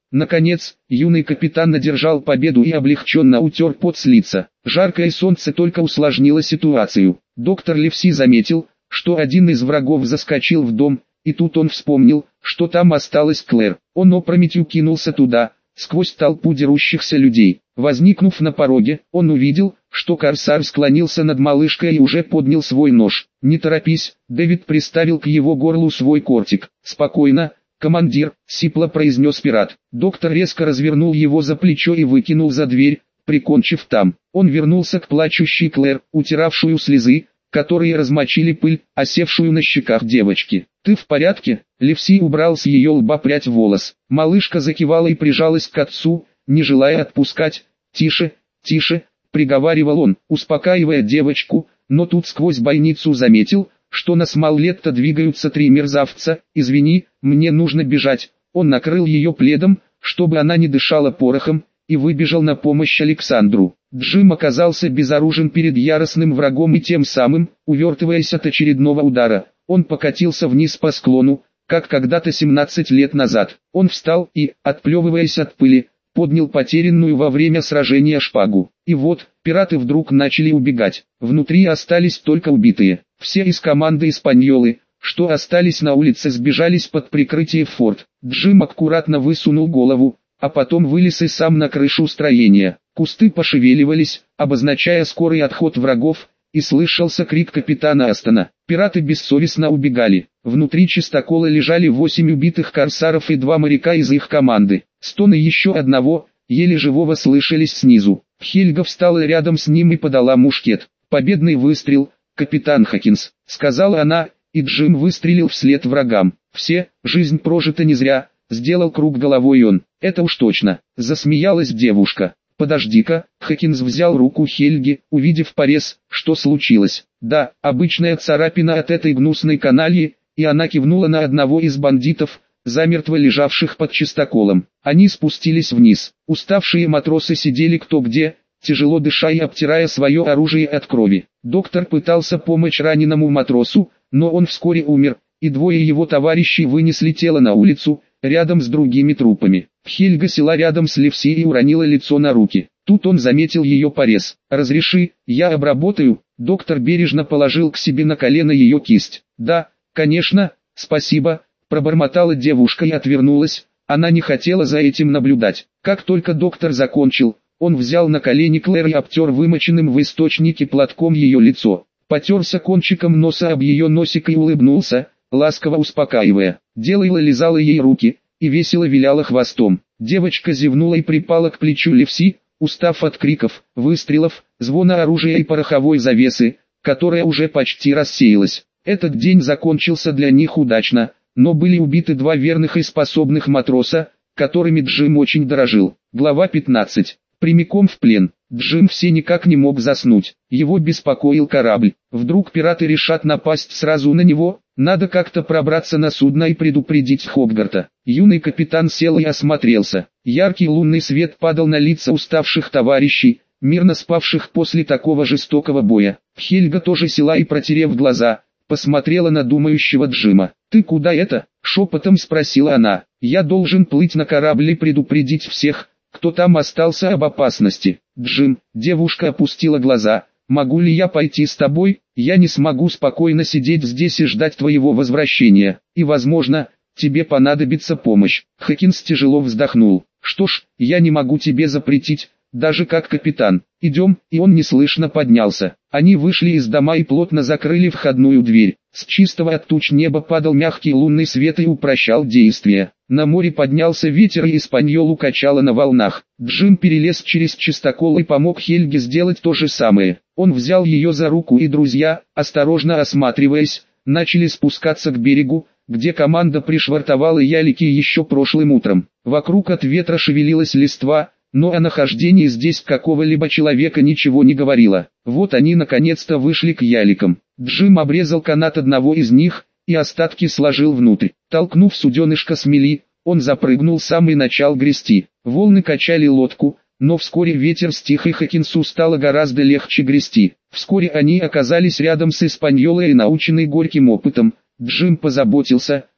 Наконец, юный капитан одержал победу и облегченно утер пот с лица. Жаркое солнце только усложнило ситуацию. Доктор Ливси заметил, что один из врагов заскочил в дом, и тут он вспомнил, что там осталась Клэр. Он опрометью кинулся туда, сквозь толпу дерущихся людей. Возникнув на пороге, он увидел, что корсар склонился над малышкой и уже поднял свой нож. «Не торопись», Дэвид приставил к его горлу свой кортик. «Спокойно, командир», — сипло произнес пират. Доктор резко развернул его за плечо и выкинул за дверь, прикончив там. Он вернулся к плачущей Клэр, утиравшую слезы, которые размочили пыль, осевшую на щеках девочки. «Ты в порядке?» Ливси убрал с ее лба прядь волос. Малышка закивала и прижалась к отцу, не желая отпускать. «Тише, тише», — приговаривал он, успокаивая девочку, но тут сквозь бойницу заметил, что на Смоллетта двигаются 3 мерзавца. «Извини, мне нужно бежать». Он накрыл ее пледом, чтобы она не дышала порохом, и выбежал на помощь Александру. Джим оказался безоружен перед яростным врагом и тем самым, увертываясь от очередного удара, он покатился вниз по склону, как когда-то 17 лет назад. Он встал и, отплевываясь от пыли, поднял потерянную во время сражения шпагу. И вот, пираты вдруг начали убегать. Внутри остались только убитые. Все из команды Испаньолы, что остались на улице, сбежались под прикрытие в форт. Джим аккуратно высунул голову, а потом вылез и сам на крышу строения. Кусты пошевеливались, обозначая скорый отход врагов, и слышался крик капитана Астона. Пираты бессовестно убегали. Внутри чистокола лежали 8 убитых корсаров и 2 моряка из их команды. Стоны еще одного, еле живого, слышались снизу. Хельга встала рядом с ним и подала мушкет. «Победный выстрел, капитан Хокинс», — сказала она, и Джим выстрелил вслед врагам. «Все, жизнь прожита не зря», — сделал круг головой он. «Это уж точно», — засмеялась девушка. «Подожди-ка», — Хокинс взял руку Хельги, увидев порез. «Что случилось?» «Да, обычная царапина от этой гнусной канальи», и она кивнула на одного из бандитов, замертво лежавших под чистоколом. Они спустились вниз. Уставшие матросы сидели кто где, тяжело дыша и обтирая свое оружие от крови. Доктор пытался помочь раненому матросу, но он вскоре умер, и 2 его товарищей вынесли тело на улицу, рядом с другими трупами. Хельга села рядом с Ливси и уронила лицо на руки. Тут он заметил ее порез. «Разреши, я обработаю». Доктор бережно положил к себе на колено ее кисть. «Да, конечно, спасибо», — пробормотала девушка и отвернулась. Она не хотела за этим наблюдать. Как только доктор закончил, он взял на колени Клэр и обтер вымоченным в источнике платком ее лицо. Потерся кончиком носа об ее носик и улыбнулся, ласково успокаивая. Делайла лизала ей руки и весело виляла хвостом. Девочка зевнула и припала к плечу Ливси, устав от криков, выстрелов, звона оружия и пороховой завесы, которая уже почти рассеялась. Этот день закончился для них удачно, но были убиты 2 верных и способных матроса, которыми Джим очень дорожил. Глава 15. Прямиком в плен. Джим все никак не мог заснуть. Его беспокоил корабль. Вдруг пираты решат напасть сразу на него? Надо как-то пробраться на судно и предупредить Хопгарта. Юный капитан сел и осмотрелся. Яркий лунный свет падал на лица уставших товарищей, мирно спавших после такого жестокого боя. Хельга тоже села и, протерев глаза, посмотрела на думающего Джима. «Ты куда это?» — шепотом спросила она. «Я должен плыть на корабль и предупредить всех, кто там остался, об опасности». «Джим», — девушка опустила глаза, — «могу ли я пойти с тобой? Я не смогу спокойно сидеть здесь и ждать твоего возвращения, и, возможно, тебе понадобится помощь». Хокинс тяжело вздохнул. «Что ж, я не могу тебе запретить, даже как капитан. Идем», и он неслышно поднялся. Они вышли из дома и плотно закрыли входную дверь. С чистого от туч неба падал мягкий лунный свет и упрощал действия. На море поднялся ветер и Испаньолу качало на волнах. Джим перелез через чистокол и помог Хельге сделать то же самое. Он взял ее за руку, и друзья, осторожно осматриваясь, начали спускаться к берегу, где команда пришвартовала ялики еще прошлым утром. Вокруг от ветра шевелилась листва, но о нахождении здесь какого-либо человека ничего не говорило. Вот они наконец-то вышли к яликам. Джим обрезал канат одного из них и остатки сложил внутрь. Толкнув суденышко с мели, он запрыгнул сам и начал грести. Волны качали лодку, но вскоре ветер стих и Хокинсу стало гораздо легче грести. Вскоре они оказались рядом с Испаньолой и, наученный горьким опытом, Джим позаботился,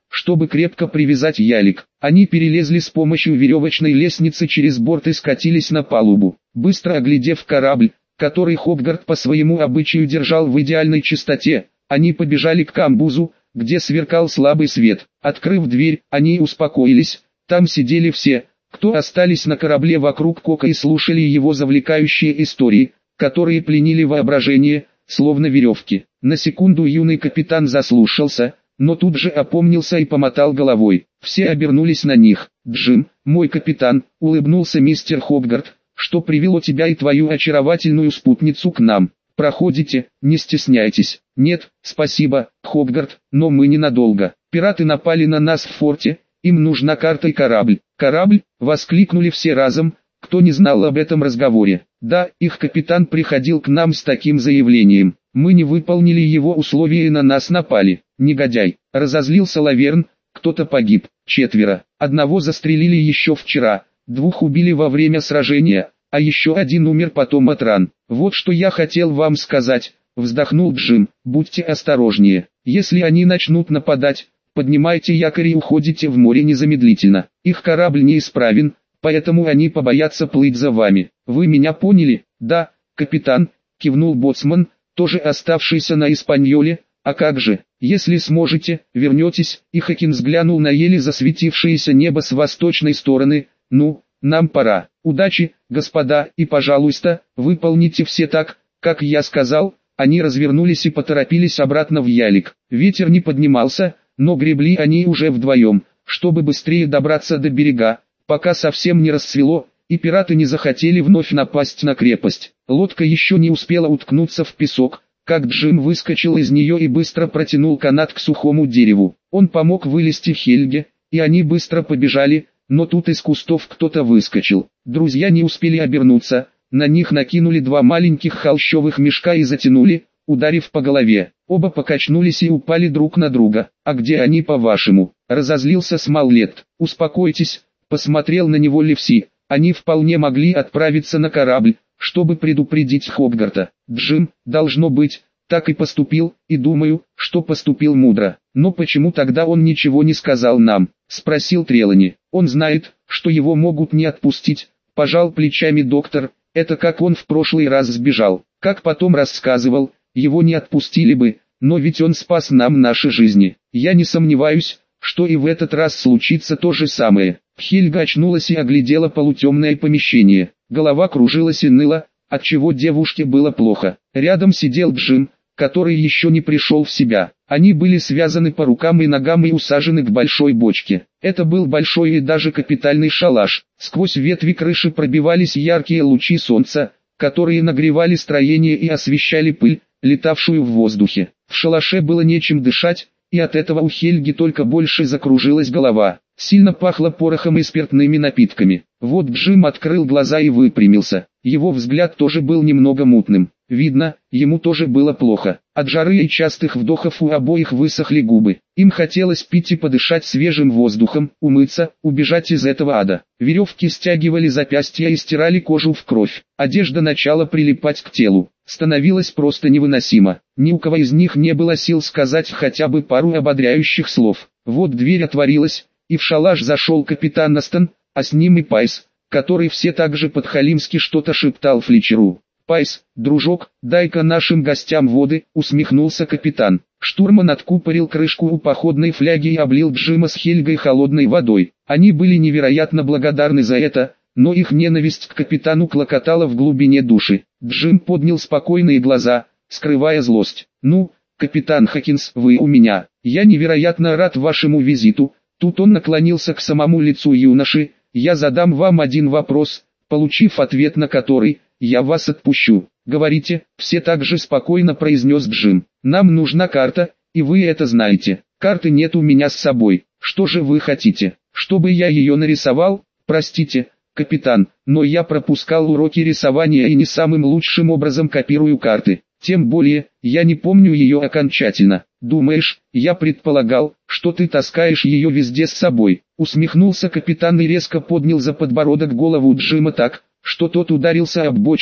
чтобы крепко привязать ялик. Они перелезли с помощью веревочной лестницы через борт и скатились на палубу. Быстро оглядев корабль, который Хопгард по своему обычаю держал в идеальной чистоте, они побежали к камбузу, где сверкал слабый свет. Открыв дверь, они успокоились. Там сидели все, кто остались на корабле вокруг Кока и слушали его завлекающие истории, которые пленили воображение, словно веревки. На секунду юный капитан заслушался, но тут же опомнился и помотал головой. Все обернулись на них. «Джим, мой капитан», — улыбнулся мистер Хопгард, — «что привело тебя и твою очаровательную спутницу к нам? Проходите, не стесняйтесь». «Нет, спасибо, Хопгард, но мы ненадолго. Пираты напали на нас в форте, им нужна карта и корабль». «Корабль?» — воскликнули все разом, кто не знал об этом разговоре. «Да, их капитан приходил к нам с таким заявлением. Мы не выполнили его условия и на нас напали. Негодяй!» — разозлился Лаверн. «Кто-то погиб, 4. Одного застрелили еще вчера, 2 убили во время сражения, а еще 1 умер потом от ран. Вот что я хотел вам сказать», — вздохнул Джим. «Будьте осторожнее. Если они начнут нападать, поднимайте якорь и уходите в море незамедлительно. Их корабль неисправен, поэтому они побоятся плыть за вами. Вы меня поняли?» «Да, капитан», — кивнул боцман, тоже оставшийся на Испаньоле. «А как же, если сможете, вернетесь?» И Хокинс взглянул на еле засветившееся небо с восточной стороны. «Ну, нам пора. Удачи, господа, и пожалуйста, выполните все так, как я сказал». Они развернулись и поторопились обратно в ялик. Ветер не поднимался, но гребли они уже вдвоем, чтобы быстрее добраться до берега, пока совсем не рассвело, и пираты не захотели вновь напасть на крепость. Лодка еще не успела уткнуться в песок, как Джим выскочил из нее и быстро протянул канат к сухому дереву. Он помог вылезти Хельге, и они быстро побежали, но тут из кустов кто-то выскочил. Друзья не успели обернуться, на них накинули 2 маленьких холщовых мешка и затянули, ударив по голове. Оба покачнулись и упали друг на друга. «А где они, по-вашему?» — разозлился Смоллет. «Успокойтесь», — посмотрел на него Ливси. «Они вполне могли отправиться на корабль, чтобы предупредить Хопгарта. Джим, должно быть, так и поступил, и думаю, что поступил мудро. Но почему тогда он ничего не сказал нам?» — спросил Трелани. «Он знает, что его могут не отпустить», — пожал плечами доктор. «Это как он в прошлый раз сбежал. Как потом рассказывал, его не отпустили бы, но ведь он спас нам наши жизни. Я не сомневаюсь, что и в этот раз случится то же самое». Хельга очнулась и оглядела полутемное помещение. Голова кружилась и ныла, отчего девушке было плохо. Рядом сидел Джим, который еще не пришел в себя. Они были связаны по рукам и ногам и усажены к большой бочке. Это был большой и даже капитальный шалаш. Сквозь ветви крыши пробивались яркие лучи солнца, которые нагревали строение и освещали пыль, летавшую в воздухе. В шалаше было нечем дышать, и от этого у Хельги только больше закружилась голова. Сильно пахло порохом и спиртными напитками. Вот Джим открыл глаза и выпрямился. Его взгляд тоже был немного мутным. Видно, ему тоже было плохо. От жары и частых вдохов у обоих высохли губы. Им хотелось пить и подышать свежим воздухом, умыться, убежать из этого ада. Веревки стягивали запястья и стирали кожу в кровь. Одежда начала прилипать к телу. Становилось просто невыносимо. Ни у кого из них не было сил сказать хотя бы пару ободряющих слов. Вот дверь отворилась, и в шалаш зашел капитан Астон, а с ним и Пайс, который все так же подхалимски что-то шептал Флетчеру. «Пайс, дружок, дай-ка нашим гостям воды», — усмехнулся капитан. Штурман откупорил крышку у походной фляги и облил Джима с Хельгой холодной водой. Они были невероятно благодарны за это, но их ненависть к капитану клокотала в глубине души. Джим поднял спокойные глаза, скрывая злость. «Ну, капитан Хокинс, вы у меня. Я невероятно рад вашему визиту». Тут он наклонился к самому лицу юноши. «Я задам вам один вопрос, получив ответ на который, я вас отпущу». «Говорите», — все так же спокойно произнес Джим. «Нам нужна карта, и вы это знаете. Карты нет у меня с собой. Что же вы хотите, чтобы я ее нарисовал?» «Простите, капитан, но я пропускал уроки рисования и не самым лучшим образом копирую карты. Тем более, я не помню ее окончательно». «Думаешь, я предполагал, что ты таскаешь ее везде с собой?» Усмехнулся капитан и резко поднял за подбородок голову Джима так, что тот ударился об бочку.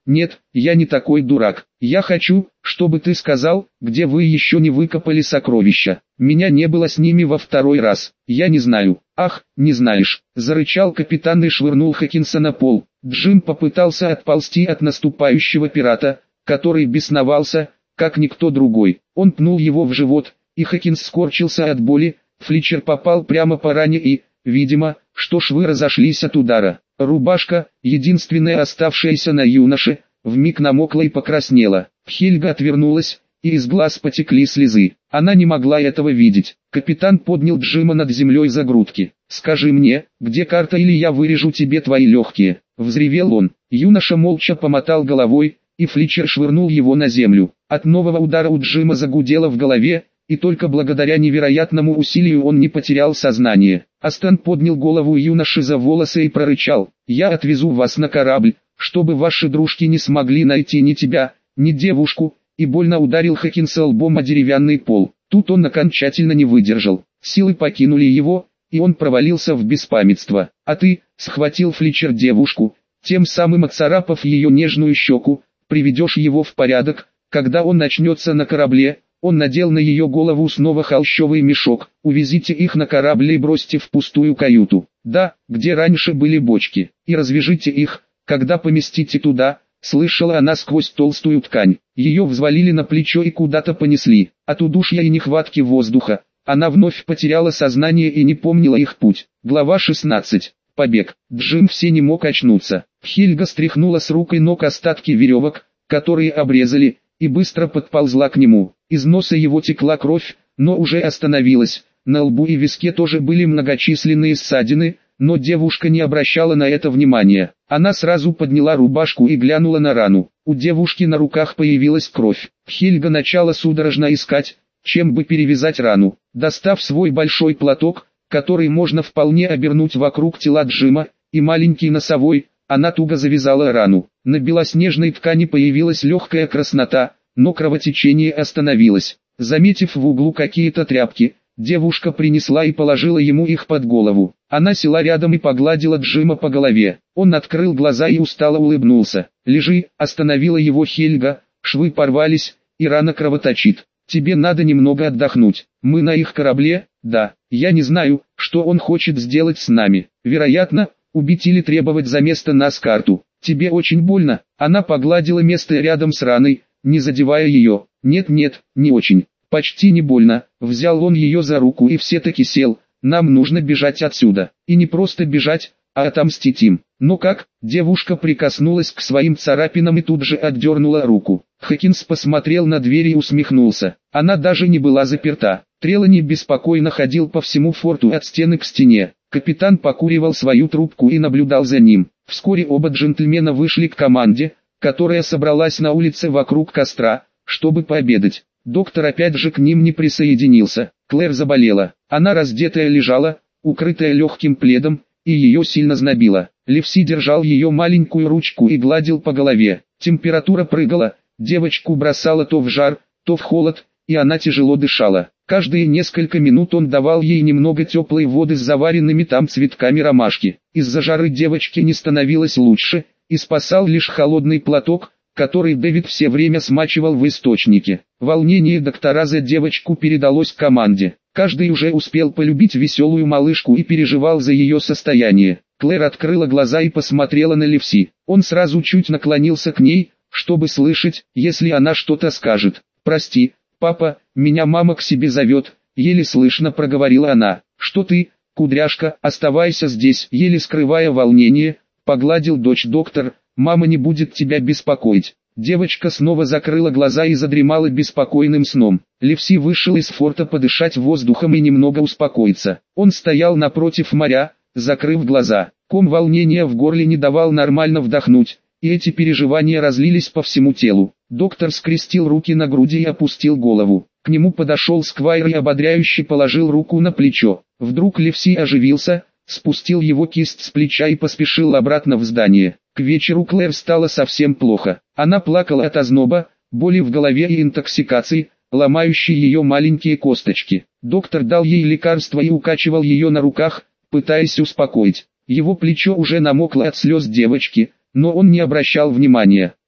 Нет, я не такой дурак. Я хочу, чтобы ты сказал, где вы еще не выкопали сокровища. Меня не было с ними во второй раз. Я не знаю. Ах, не знаешь. Зарычал капитан и швырнул Хокинса на пол. Джим попытался отползти от наступающего пирата, который бесновался, как никто другой. Он пнул его в живот, и Хокинс скорчился от боли. Флетчер попал прямо по ране и, видимо, что швы разошлись от удара. Рубашка, единственная оставшаяся на юноше, вмиг намокла и покраснела. Хельга отвернулась, и из глаз потекли слезы. Она не могла этого видеть. Капитан поднял Джима над землей за грудки. «Скажи мне, где карта, или я вырежу тебе твои легкие», — взревел он. Юноша молча помотал головой, и Флетчер швырнул его на землю. От нового удара у Джима загудело в голове, и только благодаря невероятному усилию он не потерял сознание. Астон поднял голову юноши за волосы и прорычал: «Я отвезу вас на корабль, чтобы ваши дружки не смогли найти ни тебя, ни девушку», и больно ударил Хокинса лбом о деревянный пол. Тут он окончательно не выдержал. Силы покинули его, и он провалился в беспамятство. «А ты», — схватил Флетчер девушку, тем самым отцарапав ее нежную щеку, «приведешь его в порядок, когда он начнется на корабле». Он надел на ее голову снова холщовый мешок. «Увезите их на корабль и бросьте в пустую каюту. Да, где раньше были бочки. И развяжите их, когда поместите туда», — слышала она сквозь толстую ткань. Ее взвалили на плечо и куда-то понесли. От удушья и нехватки воздуха она вновь потеряла сознание и не помнила их путь. Глава 16. Побег. Джим все не мог очнуться. Хельга стряхнула с рук и ног остатки веревок, которые обрезали, и быстро подползла к нему. Из носа его текла кровь, но уже остановилась. На лбу и виске тоже были многочисленные ссадины, но девушка не обращала на это внимания. Она сразу подняла рубашку и глянула на рану. У девушки на руках появилась кровь. Хельга начала судорожно искать, чем бы перевязать рану. Достав свой большой платок, который можно вполне обернуть вокруг тела Джима, и маленький носовой, она туго завязала рану. На белоснежной ткани появилась легкая краснота, но кровотечение остановилось. Заметив в углу какие-то тряпки, девушка принесла и положила ему их под голову. Она села рядом и погладила Джима по голове. Он открыл глаза и устало улыбнулся. «Лежи», — остановила его Хельга, «швы порвались, и рана кровоточит. Тебе надо немного отдохнуть. Мы на их корабле?» «Да, я не знаю, что он хочет сделать с нами. Вероятно, убить или требовать за место нас карту. Тебе очень больно?» Она погладила место рядом с раной, не задевая ее. «Нет-нет, не очень. Почти не больно». Взял он ее за руку и все-таки сел. «Нам нужно бежать отсюда. И не просто бежать, а отомстить им». «Ну как?» Девушка прикоснулась к своим царапинам и тут же отдернула руку. Хокинс посмотрел на дверь и усмехнулся. Она даже не была заперта. Трелани беспокойно ходил по всему форту от стены к стене. Капитан покуривал свою трубку и наблюдал за ним. Вскоре оба джентльмена вышли к команде, которая собралась на улице вокруг костра, чтобы пообедать. Доктор опять же к ним не присоединился. Клэр заболела. Она раздетая лежала, укрытая легким пледом, и ее сильно знобило. Ливси держал ее маленькую ручку и гладил по голове. Температура прыгала, девочку бросала то в жар, то в холод, и она тяжело дышала. Каждые несколько минут он давал ей немного теплой воды с заваренными там цветками ромашки. Из-за жары девочке не становилось лучше, и спасал лишь холодный платок, который Дэвид все время смачивал в источнике. Волнение доктора за девочку передалось команде. Каждый уже успел полюбить веселую малышку и переживал за ее состояние. Клэр открыла глаза и посмотрела на Ливси. Он сразу чуть наклонился к ней, чтобы слышать, если она что-то скажет. «Прости, папа, меня мама к себе зовет», — еле слышно проговорила она. «Что ты, кудряшка, оставайся здесь», — еле скрывая волнение, погладил дочь доктор. «Мама не будет тебя беспокоить». Девочка снова закрыла глаза и задремала беспокойным сном. Ливси вышел из форта подышать воздухом и немного успокоиться. Он стоял напротив моря, закрыв глаза. Ком волнения в горле не давал нормально вдохнуть, и эти переживания разлились по всему телу. Доктор скрестил руки на груди и опустил голову. К нему подошел Сквайр и ободряюще положил руку на плечо. Вдруг Ливси оживился, спустил его кисть с плеча и поспешил обратно в здание. К вечеру Клэр стало совсем плохо. Она плакала от озноба, боли в голове и интоксикации, ломающей ее маленькие косточки. Доктор дал ей лекарство и укачивал ее на руках, пытаясь успокоить. Его плечо уже намокло от слез девочки, но он не обращал внимания.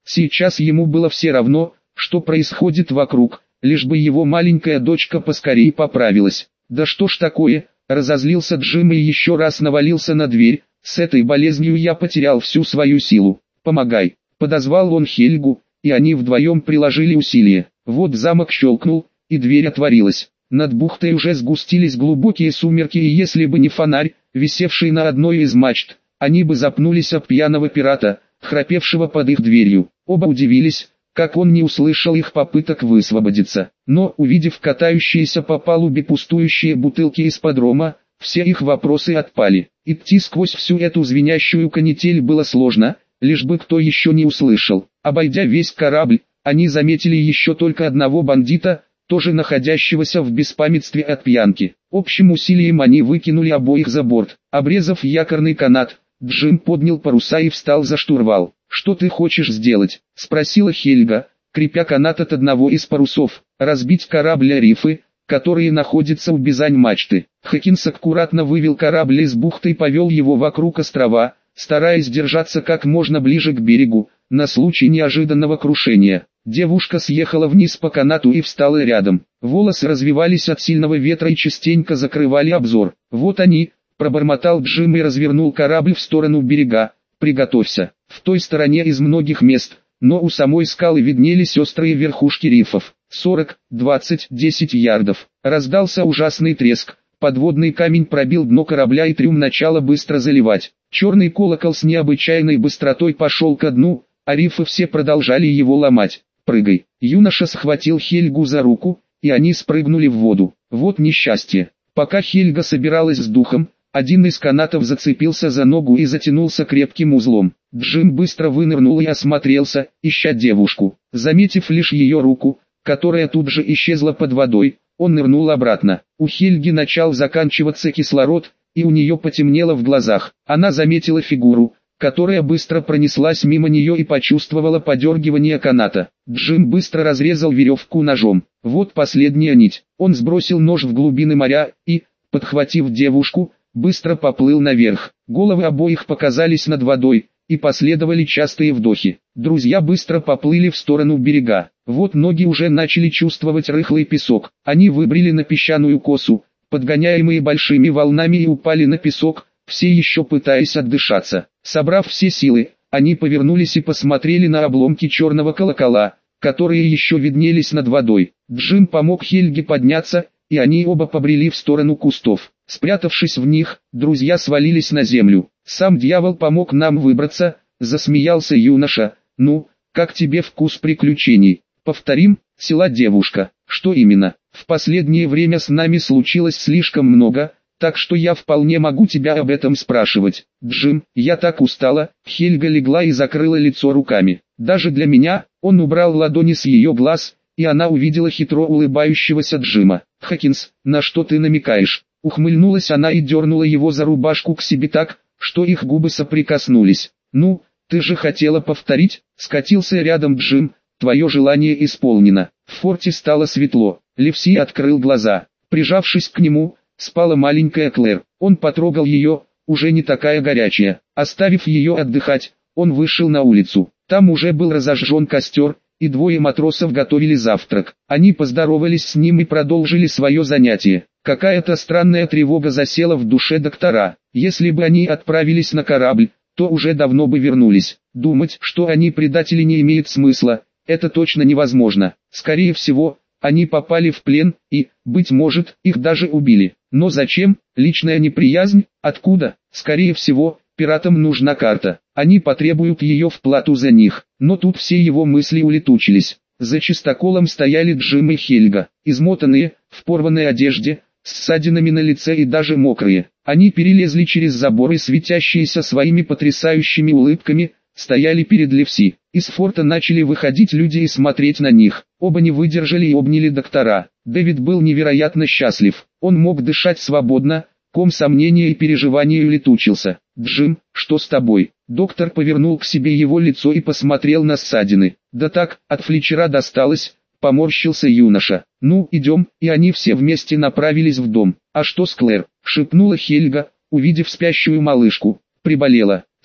Сейчас ему было все равно, что происходит вокруг, лишь бы его маленькая дочка поскорее поправилась. «Да что ж такое?» – разозлился Джим и еще раз навалился на дверь. «С этой болезнью я потерял всю свою силу. Помогай!» – подозвал он Хельгу, и они вдвоем приложили усилия. Вот замок щелкнул, и дверь отворилась. Над бухтой уже сгустились глубокие сумерки, и если бы не фонарь, висевший на одной из мачт, они бы запнулись об пьяного пирата, храпевшего под их дверью. Оба удивились, как он не услышал их попыток высвободиться. Но, увидев катающиеся по палубе пустующие бутылки из-под рома, все их вопросы отпали. Идти сквозь всю эту звенящую канитель было сложно, лишь бы кто еще не услышал. Обойдя весь корабль, они заметили еще только одного бандита, тоже находящегося в беспамятстве от пьянки. Общим усилием они выкинули обоих за борт. Обрезав якорный канат, Джим поднял паруса и встал за штурвал. «Что ты хочешь сделать?» – спросила Хельга, крепя канат от одного из парусов. «Разбить корабль о рифы, которые находятся у бизань-мачты». Хокинс аккуратно вывел корабль из бухты и повел его вокруг острова, стараясь держаться как можно ближе к берегу, на случай неожиданного крушения. Девушка съехала вниз по канату и встала рядом. Волосы развивались от сильного ветра и частенько закрывали обзор. «Вот они», – пробормотал Джим и развернул корабль в сторону берега. «Приготовься». В той стороне из многих мест, но у самой скалы виднелись острые верхушки рифов. 40, 20, 10 ярдов. Раздался ужасный треск. Подводный камень пробил дно корабля и трюм начало быстро заливать. Черный колокол с необычайной быстротой пошел ко дну, а рифы все продолжали его ломать. «Прыгай!» Юноша схватил Хельгу за руку, и они спрыгнули в воду. Вот несчастье. Пока Хельга собиралась с духом, один из канатов зацепился за ногу и затянулся крепким узлом. Джим быстро вынырнул и осмотрелся, ища девушку. Заметив лишь ее руку, которая тут же исчезла под водой, он нырнул обратно. У Хельги начал заканчиваться кислород, и у нее потемнело в глазах. Она заметила фигуру, которая быстро пронеслась мимо нее и почувствовала подергивание каната. Джим быстро разрезал веревку ножом. Вот последняя нить. Он сбросил нож в глубины моря и, подхватив девушку, быстро поплыл наверх. Головы обоих показались над водой, и последовали частые вдохи. Друзья быстро поплыли в сторону берега. Вот ноги уже начали чувствовать рыхлый песок. Они выбрели на песчаную косу, подгоняемые большими волнами, и упали на песок, все еще пытаясь отдышаться. Собрав все силы, они повернулись и посмотрели на обломки черного колокола, которые еще виднелись над водой. Джим помог Хельге подняться, и они оба побрели в сторону кустов. Спрятавшись в них, друзья свалились на землю. «Сам дьявол помог нам выбраться», — засмеялся юноша. «Ну, как тебе вкус приключений?» «Повторим», — села девушка. «Что именно?» «В последнее время с нами случилось слишком много, так что я вполне могу тебя об этом спрашивать». «Джим, я так устала». Хельга легла и закрыла лицо руками. «Даже для меня», — он убрал ладони с ее глаз, и она увидела хитро улыбающегося Джима. «Хокинс, на что ты намекаешь?» Ухмыльнулась она и дернула его за рубашку к себе так, что их губы соприкоснулись. «Ну, ты же хотела повторить?» Скатился рядом Джим. «Твое желание исполнено». В форте стало светло. Ливси открыл глаза. Прижавшись к нему, спала маленькая Клэр. Он потрогал ее, уже не такая горячая. Оставив ее отдыхать, он вышел на улицу. Там уже был разожжен костер, и двое матросов готовили завтрак. Они поздоровались с ним и продолжили свое занятие. Какая-то странная тревога засела в душе доктора. Если бы они отправились на корабль, то уже давно бы вернулись. Думать, что они предатели, не имеет смысла. Это точно невозможно. Скорее всего, они попали в плен, и, быть может, их даже убили. Но зачем? Личная неприязнь? Откуда? Скорее всего, пиратам нужна карта. Они потребуют ее в плату за них. Но тут все его мысли улетучились. За чистоколом стояли Джим и Хельга, измотанные, в порванной одежде, с ссадинами на лице и даже мокрые. Они перелезли через забор и, светящиеся своими потрясающими улыбками, стояли перед Ливси. Из форта начали выходить люди и смотреть на них. Оба не выдержали и обняли доктора. Дэвид был невероятно счастлив. Он мог дышать свободно, ком сомнения и переживаний улетучился. «Джим, что с тобой?» Доктор повернул к себе его лицо и посмотрел на ссадины. «Да так, от Флетчера досталось», — поморщился юноша. «Ну, идем», и они все вместе направились в дом. «А что с Клэр?» — шепнула Хельга, увидев спящую малышку. «Приболела».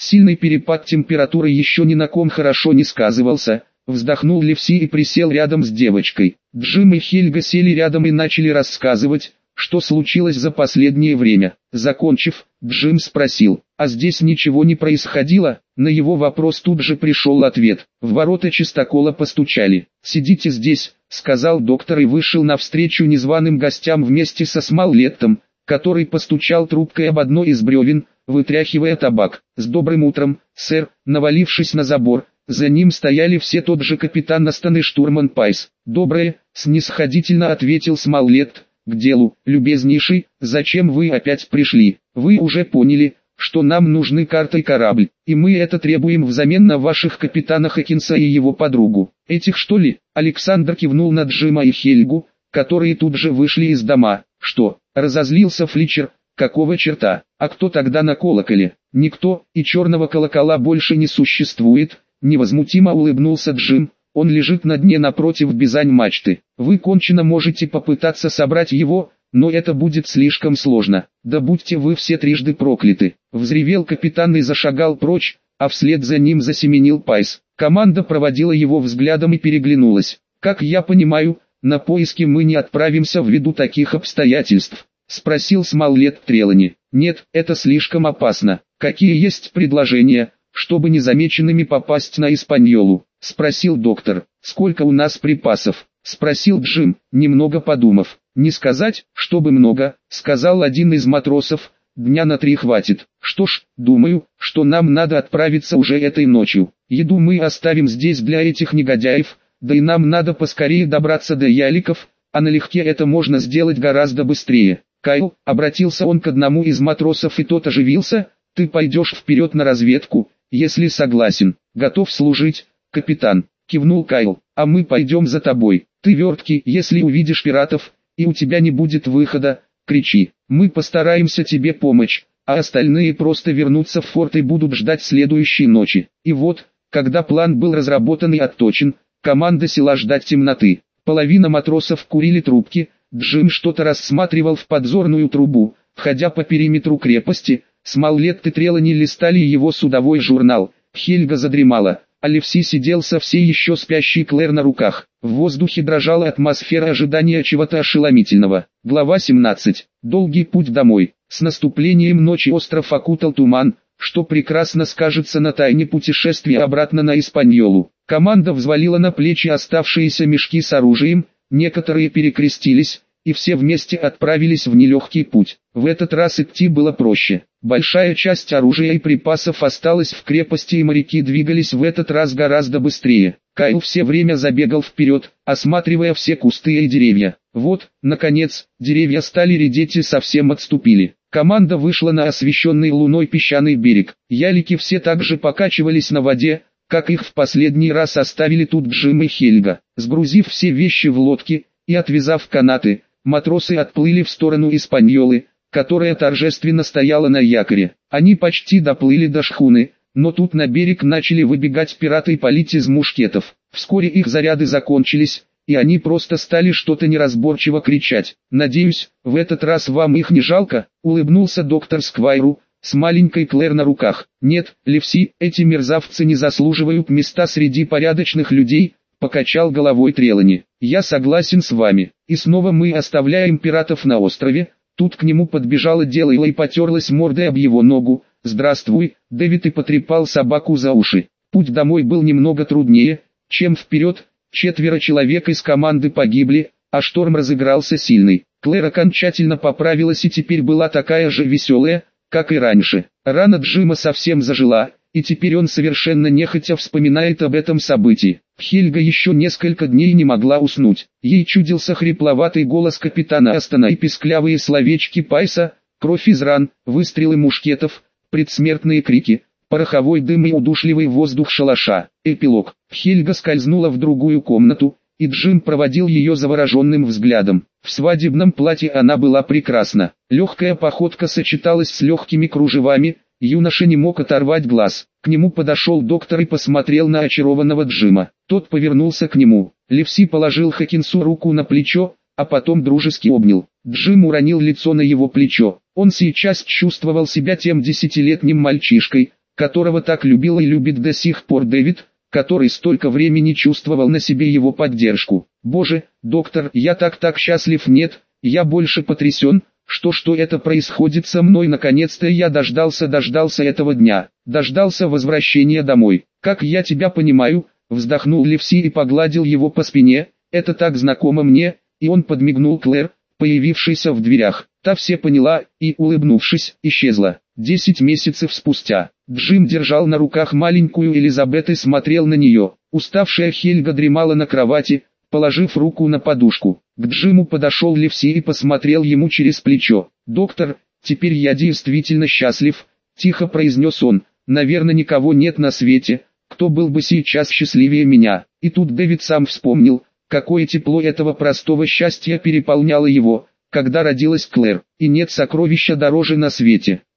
Сильный перепад температуры еще ни на ком хорошо не сказывался. Вздохнул Левси и присел рядом с девочкой. Джим и Хельга сели рядом и начали рассказывать, что случилось за последнее время. Закончив, Джим спросил: «А здесь ничего не происходило?» На его вопрос тут же пришел ответ. В ворота чистокола постучали. «Сидите здесь», — сказал доктор и вышел навстречу незваным гостям вместе со Смоллеттом, который постучал трубкой об одно из бревен, вытряхивая табак. «С добрым утром, сэр», навалившись на забор. За ним стояли все тот же капитан Астон и штурман Пайс. «Доброе», — снисходительно ответил Смоллетт. «К делу, любезнейший, зачем вы опять пришли? Вы уже поняли, что нам нужны карта и корабль, и мы это требуем взамен на ваших капитана Хокинса и его подругу». «Этих что ли?» Александр кивнул на Джима и Хельгу, которые тут же вышли из дома. «Что?» — разозлился Фличер. «Какого черта? А кто тогда на колоколе?» «Никто, и черного колокола больше не существует», — невозмутимо улыбнулся Джим. «Он лежит на дне напротив бизань-мачты. Вы кончено можете попытаться собрать его, но это будет слишком сложно. Да будьте вы все трижды прокляты!» Взревел капитан и зашагал прочь, а вслед за ним засеменил Пайс. Команда проводила его взглядом и переглянулась. «Как я понимаю, на поиски мы не отправимся ввиду таких обстоятельств?» — спросил Смоллетт Трелани. «Нет, это слишком опасно. Какие есть предложения, чтобы незамеченными попасть на Испаньолу?» — спросил доктор. «Сколько у нас припасов?» — спросил Джим, немного подумав. «Не сказать, чтобы много», — сказал один из матросов. «Дня на 3 хватит. Что ж, думаю, что нам надо отправиться уже этой ночью. Еду мы оставим здесь для этих негодяев, да и нам надо поскорее добраться до яликов, а налегке это можно сделать гораздо быстрее». «Кайл», — обратился он к одному из матросов, и тот оживился, — «ты пойдешь вперед на разведку, если согласен». «Готов служить, капитан», — кивнул Кайл. «А мы пойдем за тобой. Ты верткий, если увидишь пиратов, и у тебя не будет выхода, кричи. Мы постараемся тебе помочь, а остальные просто вернутся в форт и будут ждать следующей ночи». И вот, когда план был разработан и отточен, команда села ждать темноты. Половина матросов курили трубки, Джим что-то рассматривал в подзорную трубу, входя по периметру крепости. Смоллетт и Трелани листали его судовой журнал. Хельга задремала, а Левси сидел со все еще спящей Клэр на руках. В воздухе дрожала атмосфера ожидания чего-то ошеломительного. Глава 17. Долгий путь домой. С наступлением ночи остров окутал туман, что прекрасно скажется на тайне путешествия обратно на Испаньолу. Команда взвалила на плечи оставшиеся мешки с оружием, некоторые перекрестились, и все вместе отправились в нелегкий путь. В этот раз идти было проще. Большая часть оружия и припасов осталась в крепости, и моряки двигались в этот раз гораздо быстрее. Кайл все время забегал вперед, осматривая все кусты и деревья. Вот, наконец, деревья стали редеть и совсем отступили. Команда вышла на освещенный луной песчаный берег. Ялики все так же покачивались на воде, как их в последний раз оставили тут Джим и Хельга. Сгрузив все вещи в лодки и отвязав канаты, матросы отплыли в сторону Испаньолы, которая торжественно стояла на якоре. Они почти доплыли до шхуны, но тут на берег начали выбегать пираты и палить из мушкетов. Вскоре их заряды закончились, и они просто стали что-то неразборчиво кричать. «Надеюсь, в этот раз вам их не жалко?» — улыбнулся доктор Сквайру, с маленькой Клэр на руках. «Нет, Левси, эти мерзавцы не заслуживают места среди порядочных людей», — покачал головой Трелани. «Я согласен с вами. И снова мы оставляем пиратов на острове». Тут к нему подбежала Делайла и потерлась мордой об его ногу. «Здравствуй, Дэвид», и потрепал собаку за уши. Путь домой был немного труднее, чем вперед. 4 человек из команды погибли, а шторм разыгрался сильный. Клэр окончательно поправилась и теперь была такая же веселая, как и раньше. Рана Джима совсем зажила, и теперь он совершенно нехотя вспоминает об этом событии. Хельга еще несколько дней не могла уснуть. Ей чудился хрипловатый голос капитана Астона и писклявые словечки Пайса, кровь из ран, выстрелы мушкетов, предсмертные крики, пороховой дым и удушливый воздух шалаша. Эпилог. Хельга скользнула в другую комнату, и Джим проводил ее завороженным взглядом. В свадебном платье она была прекрасна. Легкая походка сочеталась с легкими кружевами, юноша не мог оторвать глаз. К нему подошел доктор и посмотрел на очарованного Джима. Тот повернулся к нему. Левси положил Хокинсу руку на плечо, а потом дружески обнял. Джим уронил лицо на его плечо. Он сейчас чувствовал себя тем 10-летним мальчишкой, которого так любил и любит до сих пор Дэвид, который столько времени чувствовал на себе его поддержку. Боже, доктор, я так счастлив, нет, я больше потрясен, что это происходит со мной. Наконец-то я дождался этого дня, дождался возвращения домой. Как я тебя понимаю, вздохнул Ливси и погладил его по спине, это так знакомо мне, и он подмигнул Клэр, появившейся в дверях. Та все поняла и, улыбнувшись, исчезла. 10 месяцев спустя, Джим держал на руках маленькую Элизабет и смотрел на нее. Уставшая Хельга дремала на кровати, положив руку на подушку. К Джиму подошел Ливси и посмотрел ему через плечо. «Доктор, теперь я действительно счастлив», – тихо произнес он. «Наверное, никого нет на свете, кто был бы сейчас счастливее меня». И тут Дэвид сам вспомнил, какое тепло этого простого счастья переполняло его, когда родилась Клэр. И нет сокровища дороже на свете.